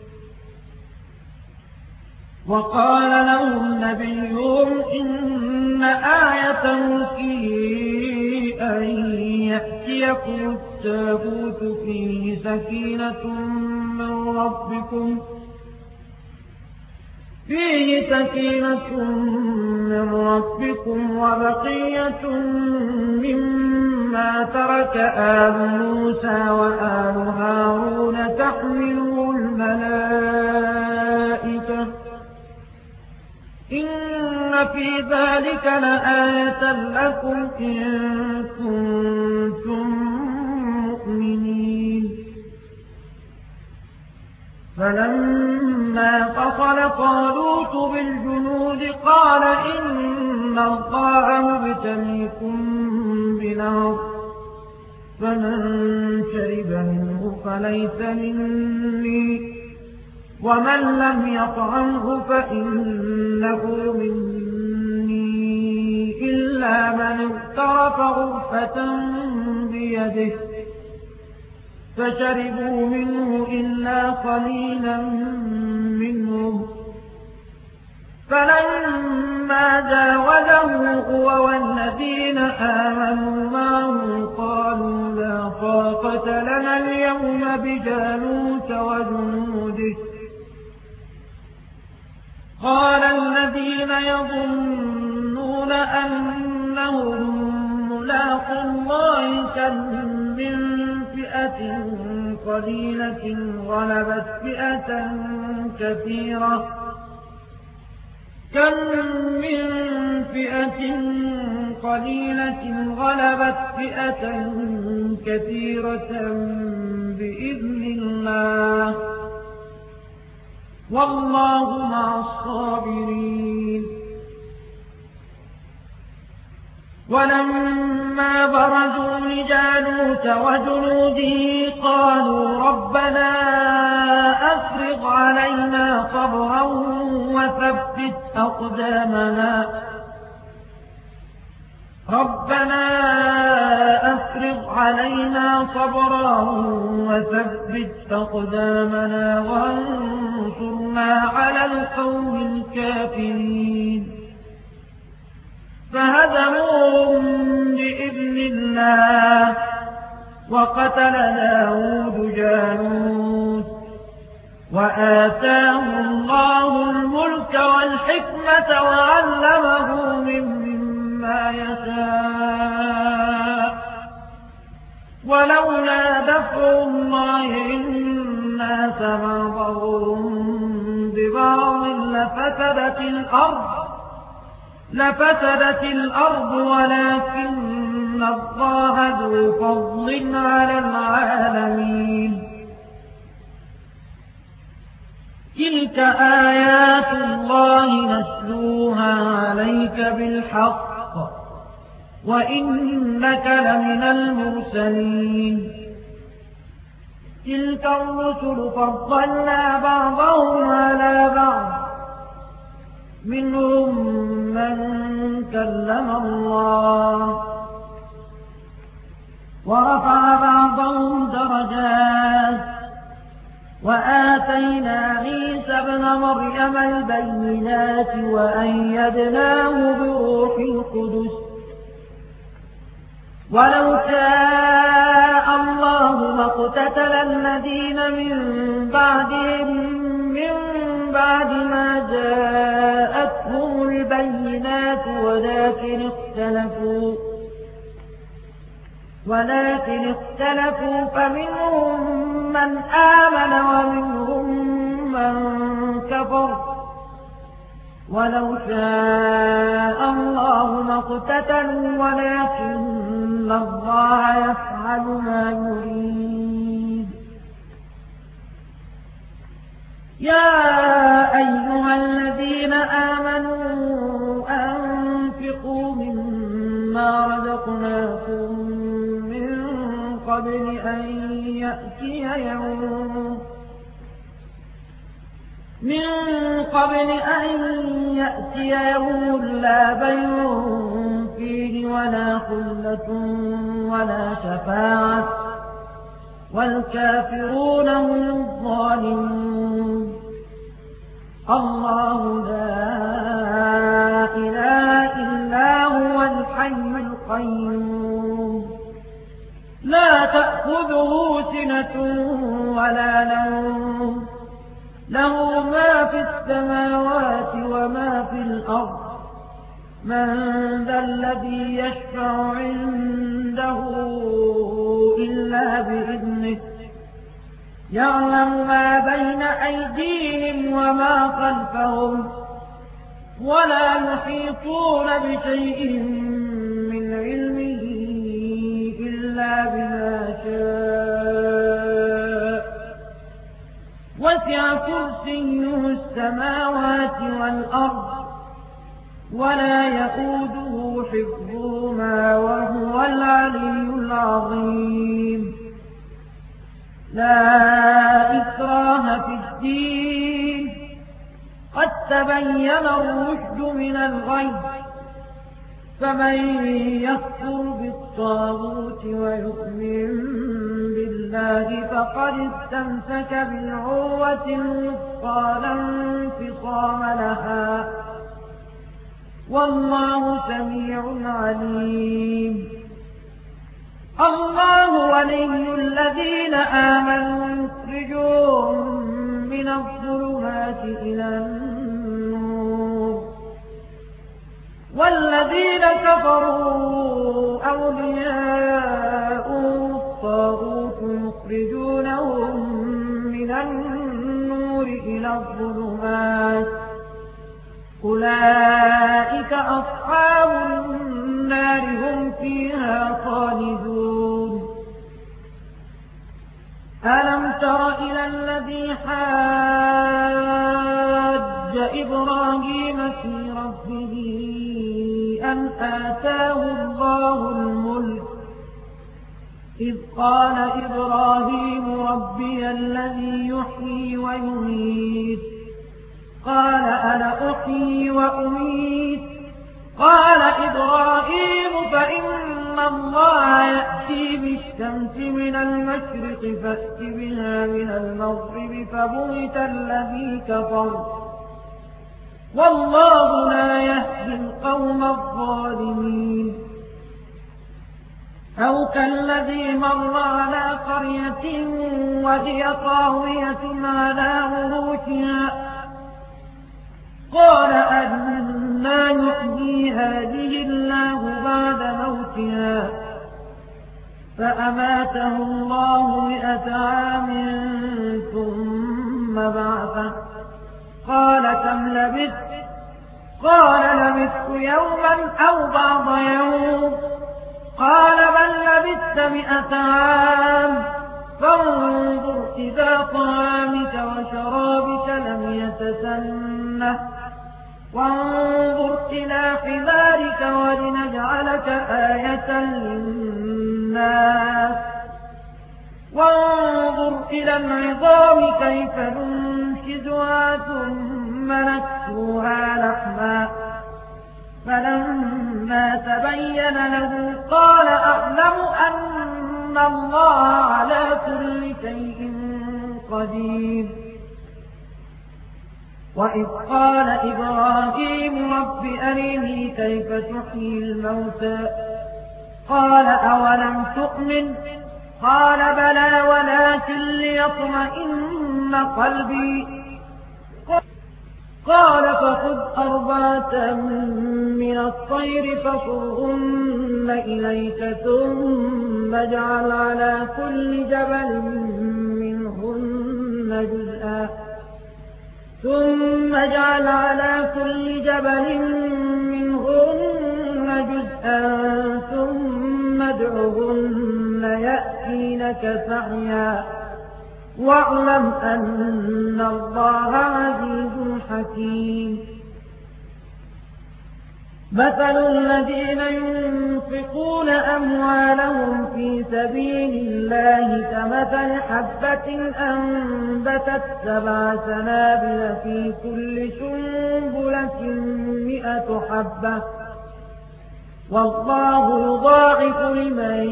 وقال لهم نبيهم إن آية ملكه أن يأتيكم التابوت فيه سكينة من ربكم فيه سكينة من ربكم وبقية مما ترك آل موسى وآل هارون تحمله الملائكة إن في ذلك لآية لكم إن كنتم مؤمنين فلما فصل طالوت بالجنود قال إن الله مبتليكم بنهر فمن شرب منه فليس مني ومن لم يطعمه فإنه مني إلا من اغترف غرفة بيده فشربوا منه إلا قليلا منهم فلما جاوزه هو والذين آمنوا معه قالوا لا طاقة لنا اليوم بجالوت وجنوده قال الذين يظنون أنهم ملاقو الله كم من فئة قليلة غلبت فئة كثيرة كم من فئة قليلة غلبت فئة كثيرة بإذن الله والله مع الصابرين ولما برزوا لجالوت وجنوده قالوا ربنا أفرغ علينا صبرا وثبت أقدامنا ربنا أفرغ علينا صبرا وثبت أقدامنا وانصرنا على القوم الكافرين فهزموهم بإذن الله وقتل داود جالوت وآتاه الله الملك والحكمة وعلمه مما يشاء ولولا دفع الله الناس بعضهم ببعض لفسدت الأرض لفسدت الأرض ولكن الله ذو فضل على العالمين تلك آيات الله نتلوها عليك بالحق وإنك لمن المرسلين تلك الرسل فضلنا بعضهم على بعض منهم من كلم الله ورفع بعضهم درجات وآتينا عيسى ابن مريم البينات وأيدناه بروح القدس ولو شاء الله ما اقتتل الذين من بعدهم من بعد ما جاءتهم البينات ولكن اختلفوا ولكن اختلفوا فمنهم من آمن ومنهم من كفر ولو شاء الله ما اقتتلوا ولكن الله يفعل ما يريد يا أيها الذين آمنوا أنفقوا مما رزقناكم من قبل أن يأتي يوم من قبل أن يأتي يوم لا بيع فيه ولا خلة ولا شفاعة والكافرون هم الظالمون الله لا إله إلا هو الحي القيوم لا تأخذه سنة ولا نوم له ما في السماوات وما في الأرض من ذا الذي يشفع عنده إلا بإذنه يعلم ما بين أيديهم وما خلفهم ولا يحيطون بشيء من علمه إلا بما شاء وسع كرسيه السماوات والأرض ولا يئوده حفظهما وهو العلي العظيم لا إكراه في الدين قد تبين الرشد من الغي فمن يكفر بالطاغوت ويؤمن بالله فقد استمسك بالعروة الوثقى لا انفصام لها والله سميع عليم الله ولي الذين آمنوا يخرجهم من الظلمات إلى النور والذين كفروا أولياءهم الطاغوت يخرجونهم من النور إلى الظلمات أولئك أصحاب النار هم فيها خالدون ألم تر إلى الذي حاج إبراهيم في ربه أن آتاه الله الله الملك إذ قال إبراهيم ربي الذي يحيي ويميت قال أنا أحيي وأميت قال إبراهيم فإن الله يأتي بالشمس من المشرق فأت بها من المغرب فبهت الذي كفر والله لا يهدي القوم الظالمين أو كالذي مر على قرية وهي خاوية على عروشها قال أنى يحيي هذه الله بعد موتها فأماته الله مئة عام ثم بعثه قال كم لبثت قال لبثت يوما أو بعض يوم قال بل لبثت مئة عام فانظر إلى طعامك وشرابك لم يتسنه وانظر إلى حمارك ولنجعلك آية للناس وانظر إلى العظام كيف ننشزها ثم نكسوها لحما فلما تبين له قال أعلم أن الله على كل شيء قدير وإذ قال إبراهيم رب أرني كيف تحيي الموتى قال أولم تؤمن قال بلى ولكن ليطمئن قلبي قال فخذ أربعة من الطير فصرهن إليك ثم اجعل على كل جبل منهن جزءا ثم اجعل على كل جبل منهن جزءا ثم ادعهن يأتينك سعيا واعلم أن الله عزيز حكيم مثل الذين ينفقون أموالهم في سبيل الله كمثل حبة أنبتت سبع سنابل في كل سنبلة مئة حبة والله يضاعف لمن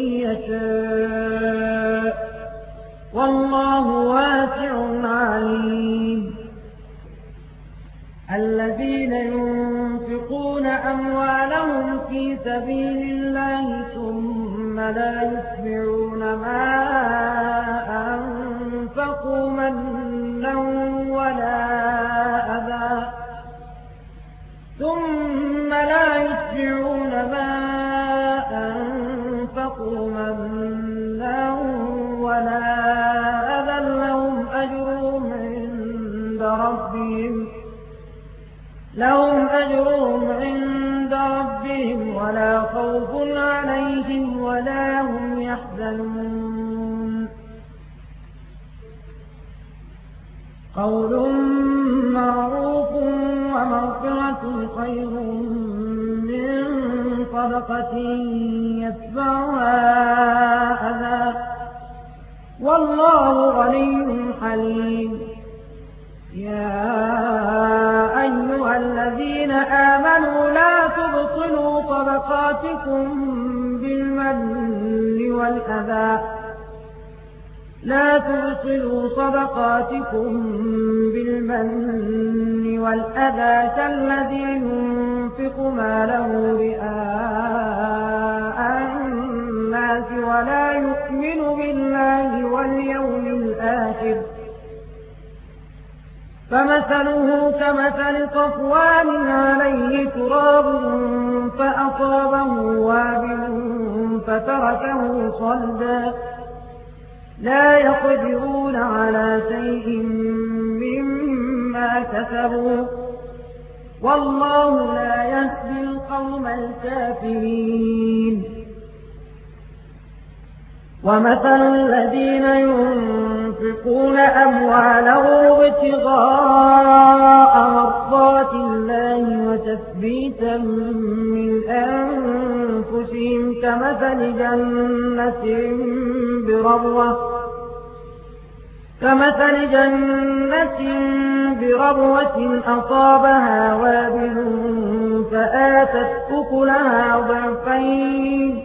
يشاء والله واسع عليم الذين ينفقون أموالهم في سبيل الله ثم لا يتبعون ما أنفقوا منا ولا أذى ثم لا يتبعون ما أنفقوا منا ولا أذى لهم أجرهم عند ربهم لهم أجرهم عند ربهم ولا خوف عليهم ولا هم يحزنون قول معروف ومغفرة خير من صدقة يتبعها أذى والله غني حليم يا أيها الذين آمنوا لا تبطلوا صدقاتكم بالمن والأذى لا تبطلوا صدقاتكم بالمن والأذى كالذي ينفق ماله رئاء الناس ولا يؤمن بالله واليوم الآخر فمثله كمثل صفوان عليه تراب فأصابه وابل فتركه صلدا لا يقدرون على شيء مما كسبوا والله لا يهدي القوم الكافرين ومثل الذين ينفقون أموالهم ابتغاء مرضات الله وتثبيتا من أنفسهم كمثل جنة بربوة كمثل جنة بربوة أصابها وابل فآتت أكلها ضعفين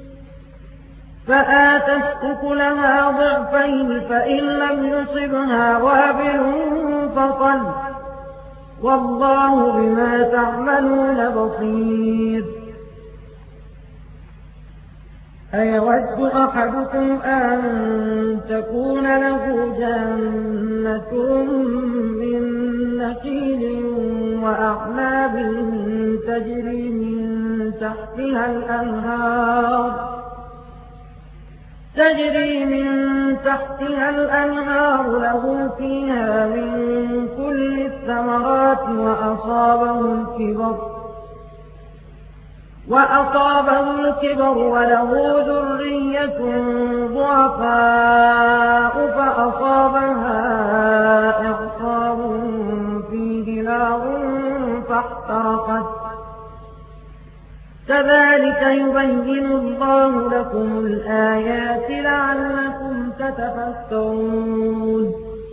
فآتت أكلها ضعفين فإن لم يصبها وابل فطل والله بما تعملون بصير. أيود أحدكم أن تكون له جنة من نخيل وأعناب تجري من تحتها الأنهار تجري من تحتها الأنهار له فيها من كل الثمرات وأصابه الكبر وأصابه الكبر وله ذرية ضعفاء فأصابها إعصار فيه نار فاحترقت كذلك يبين الله لكم الآيات لعلكم تتفكرون.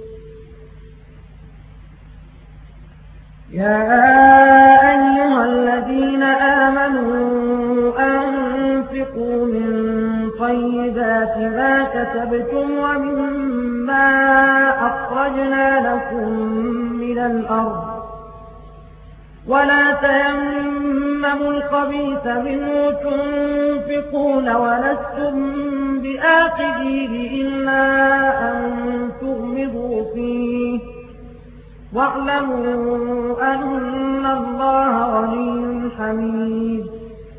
يا أيها الذين آمنوا أنفقوا من طيبات ما كسبتم ومما أخرجنا لكم من الأرض ولا تيمموا الخبيث منه تنفقون ولستم بآخذيه إلا أن تغمضوا فيه واعلموا أن الله غني حميد.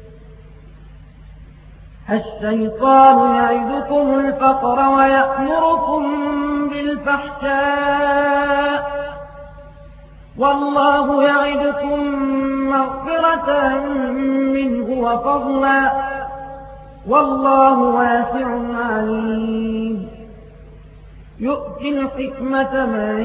الشيطان يعدكم الفقر ويأمركم بالفحشاء والله يعدكم مغفرة منه وفضلا والله واسع عليم. يؤتي الحكمة من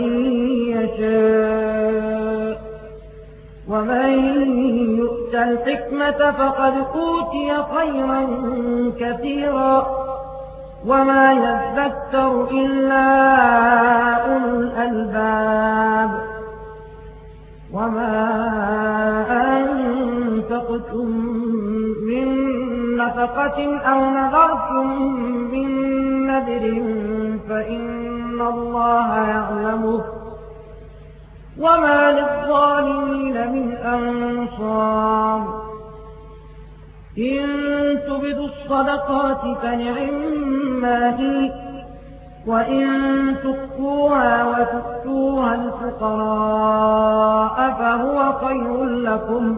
يشاء ومن يؤت الحكمة فقد أوتي خيرا كثيرا وما يذكر إلا أولو الألباب. وما أنفقتم من نفقة أو نذرتم من نذر فإن الله يعلمه وما للظالمين من أنصار. إن تبدوا الصدقات فنعما هي وإن تخفوها وتؤتوها الفقراء فهو خير لكم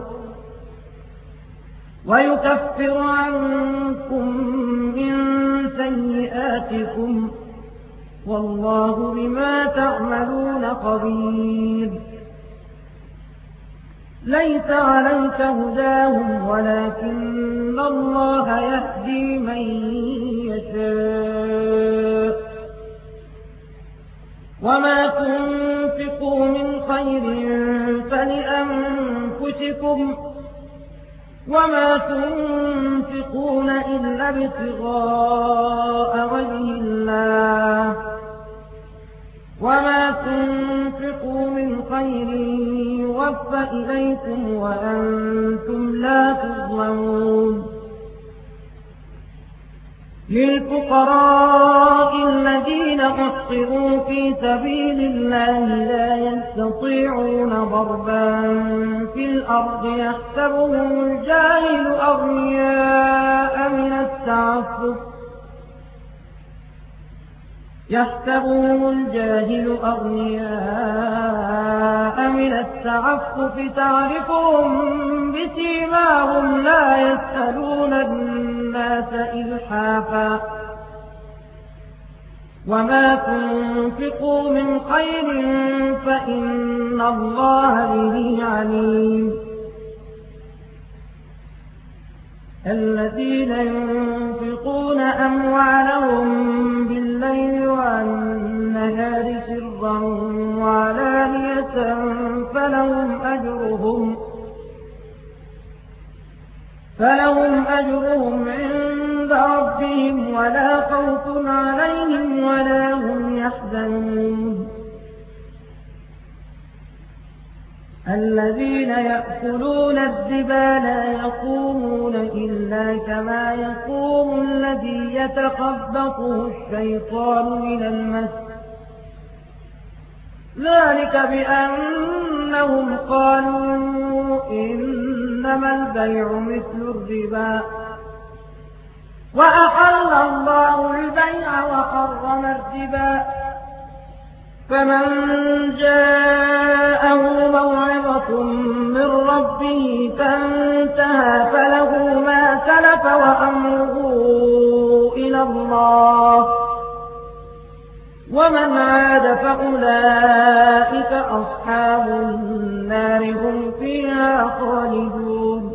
ويكفر عنكم من سيئاتكم والله بما تعملون خبير. ليس عليك هداهم ولكن الله يهدي من يشاء وما تنفقوا من خير فلأنفسكم وما تنفقون إلا ابتغاء وجه الله وما تنفقوا من خير يوفى إليكم وأنتم لا تظلمون. للفقراء الذين أحصروا في سبيل الله لا يستطيعون ضربا في الأرض يحسبهم الجاهل أغنياء من التعفف يحسبهم الجاهل أغنياء من التعفف تعرفهم بسيماهم لا يسألون الناس إلحافا وما تنفقوا من خير فإن الله به عليم. الذين ينفقون أموالهم بالليل والنهار سرا وعلانية فلهم أجرهم فلهم أجرهم عند ربهم ولا خوف عليهم ولا هم يحزنون الذين يأكلون الربا لا يقومون إلا كما يقوم الذي يتخبطه الشيطان من المس ذلك بأنهم قالوا إنما البيع مثل الربا وأحل الله البيع وحرم الربا فمن جاءه موعظة من ربه فانتهى فله ما سلف وأمره إلى الله ومن عاد فأولئك أصحاب النار هم فيها خالدون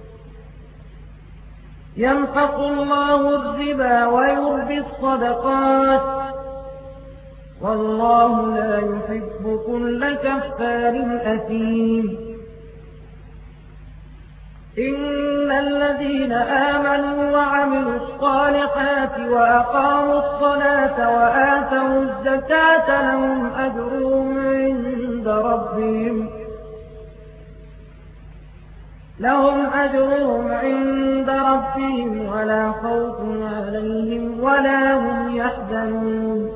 يمحق الله الربا ويربي الصدقات والله لا يحب كل كفار أثيم إن الذين آمنوا وعملوا الصالحات وأقاموا الصلاة وآتوا الزكاة لهم أجرهم عند ربهم لهم أجرهم عند ربهم ولا خوف عليهم ولا هم يحزنون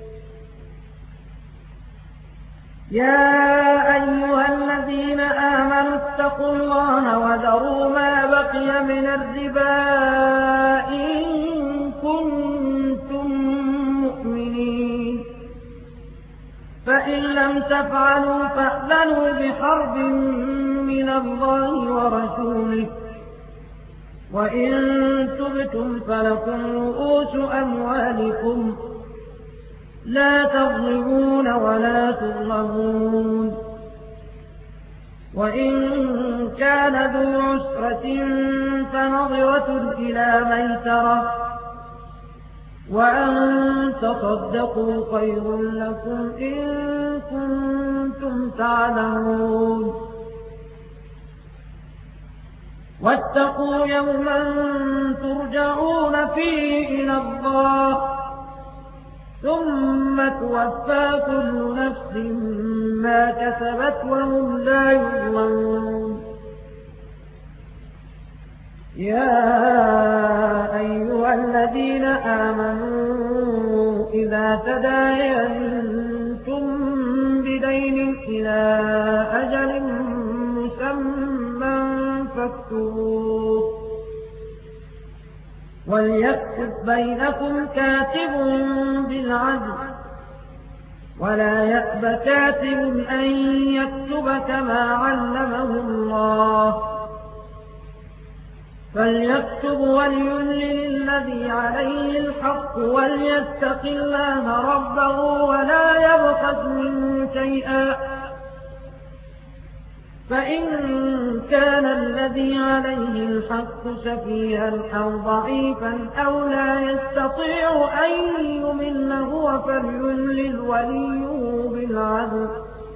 يا أيها الذين آمنوا اتقوا الله وذروا ما بقي من الربا إن كنتم مؤمنين فإن لم تفعلوا فاحذروا بحرب من الله ورسوله وإن تبتم فلكم رؤوس أموالكم لا تظلمون ولا تظلمون وإن كان ذو عسرة فنظرة إلى ميسرة وأن تصدقوا خير لكم إن كنتم تعلمون واتقوا يوما ترجعون فيه إلى الله ثم توفى كل نفس ما كسبت وهم لا يظلمون يا أيها الذين آمنوا إذا تداينتم بدين إلى أجل مسمى فاكتبوه وليكتب بينكم كاتب بالعدل ولا يأب كاتب أن يكتب كما علمه الله فليكتب وليملل الذي عليه الحق وليتق الله ربه ولا يبخس منه شيئا فإن كان الذي عليه الحق سفيها أو ضعيفا أو لا يستطيع أن يمل هو فليملل وليه بالعدل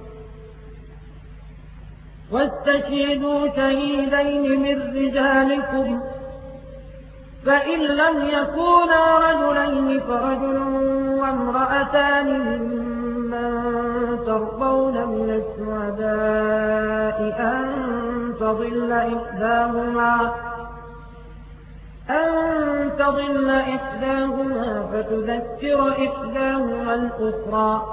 واستشهدوا شهيدين من رجالكم فإن لم يكونا رجلين فرجل وامرأتان ممن ترضون من الشهداء أن تضل إحداهما أن تضل إحداهما فتذكر إحداهما الأخرى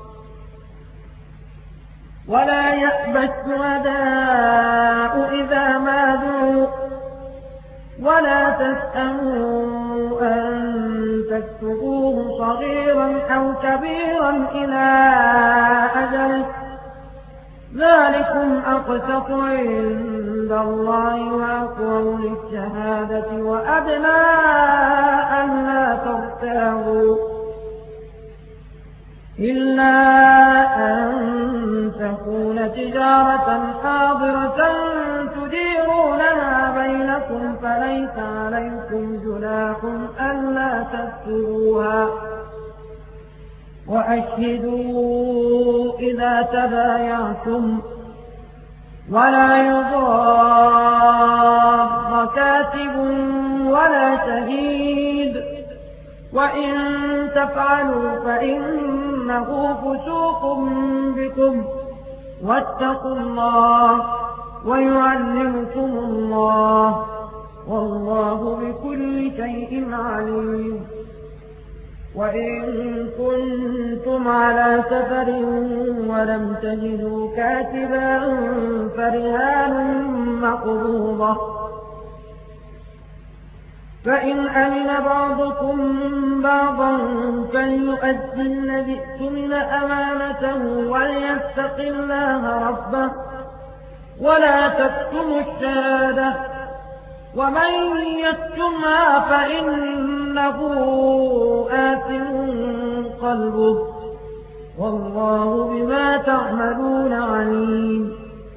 ولا يأبى الشهداء إذا ما دعوا ولا تسأموا أن تكتبوه صغيرا أو كبيرا إلى أجل ذلكم أقسط عند الله وأقوم للشهادة وأدنى أن لا ترتابوا إلا أن تكون تجارة حاضرة تديرونها بينكم فليس عليكم جناح ألا تكتبوها وأشهدوا إذا تبايعتم ولا يضار كاتب ولا شهيد وإن تفعلوا فإنه فسوق بكم واتقوا الله ويعلمكم الله والله بكل شيء عليم. وإن كنتم على سفر ولم تجدوا كاتبا فرهان مقبوضة فإن أمن بعضكم بعضا فليؤدي الذي اؤتمن أمانته وليتق الله ربه ولا تكتموا الشهادة ومن يكتمها فإنه آثم قلبه والله بما تعملون عليم.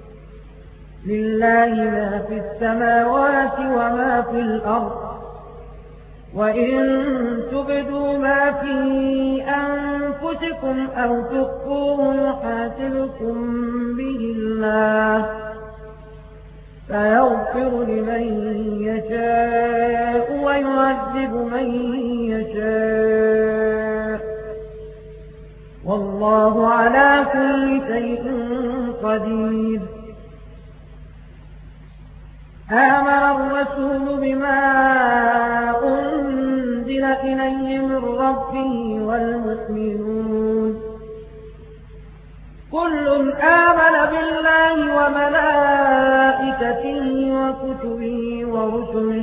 لله ما في السماوات وما في الأرض وإن تبدوا ما في أنفسكم أو تخفوه يحاسبكم به الله فيغفر لمن يشاء ويعذب من يشاء والله على كل شيء قدير. آمن الرسول بما أنزل إليه من ربه والمؤمنون كل آمن بالله وملائكته وكتبه ورسله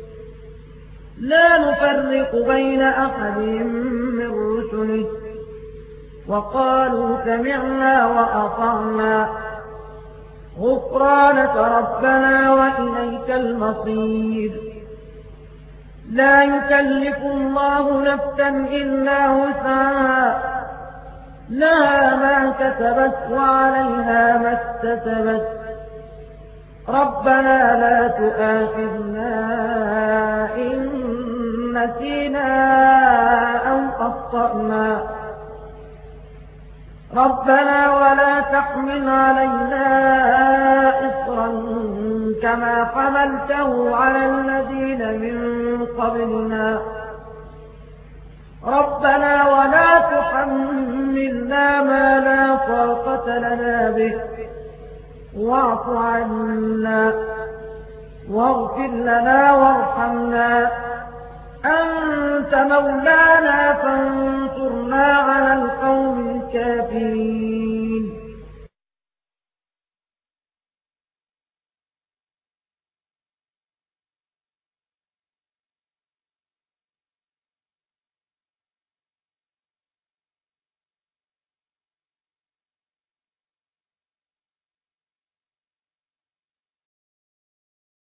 لا نفرق بين أحد من رسله وقالوا سمعنا وأطعنا غفرانك ربنا وإليك المصير. لا يكلف الله نفسا إلا وسعها لها ما كسبت وعليها ما اكتسبت ربنا لا تؤاخذنا إن نسينا أو أخطأنا ربنا ولا تحمل علينا إصرا كما حملته على الذين من قبلنا ربنا ولا تحملنا ما لا طاقة لنا به واعف عنا واغفر لنا وارحمنا أنت مولانا فانصرنا على القوم الكافرين.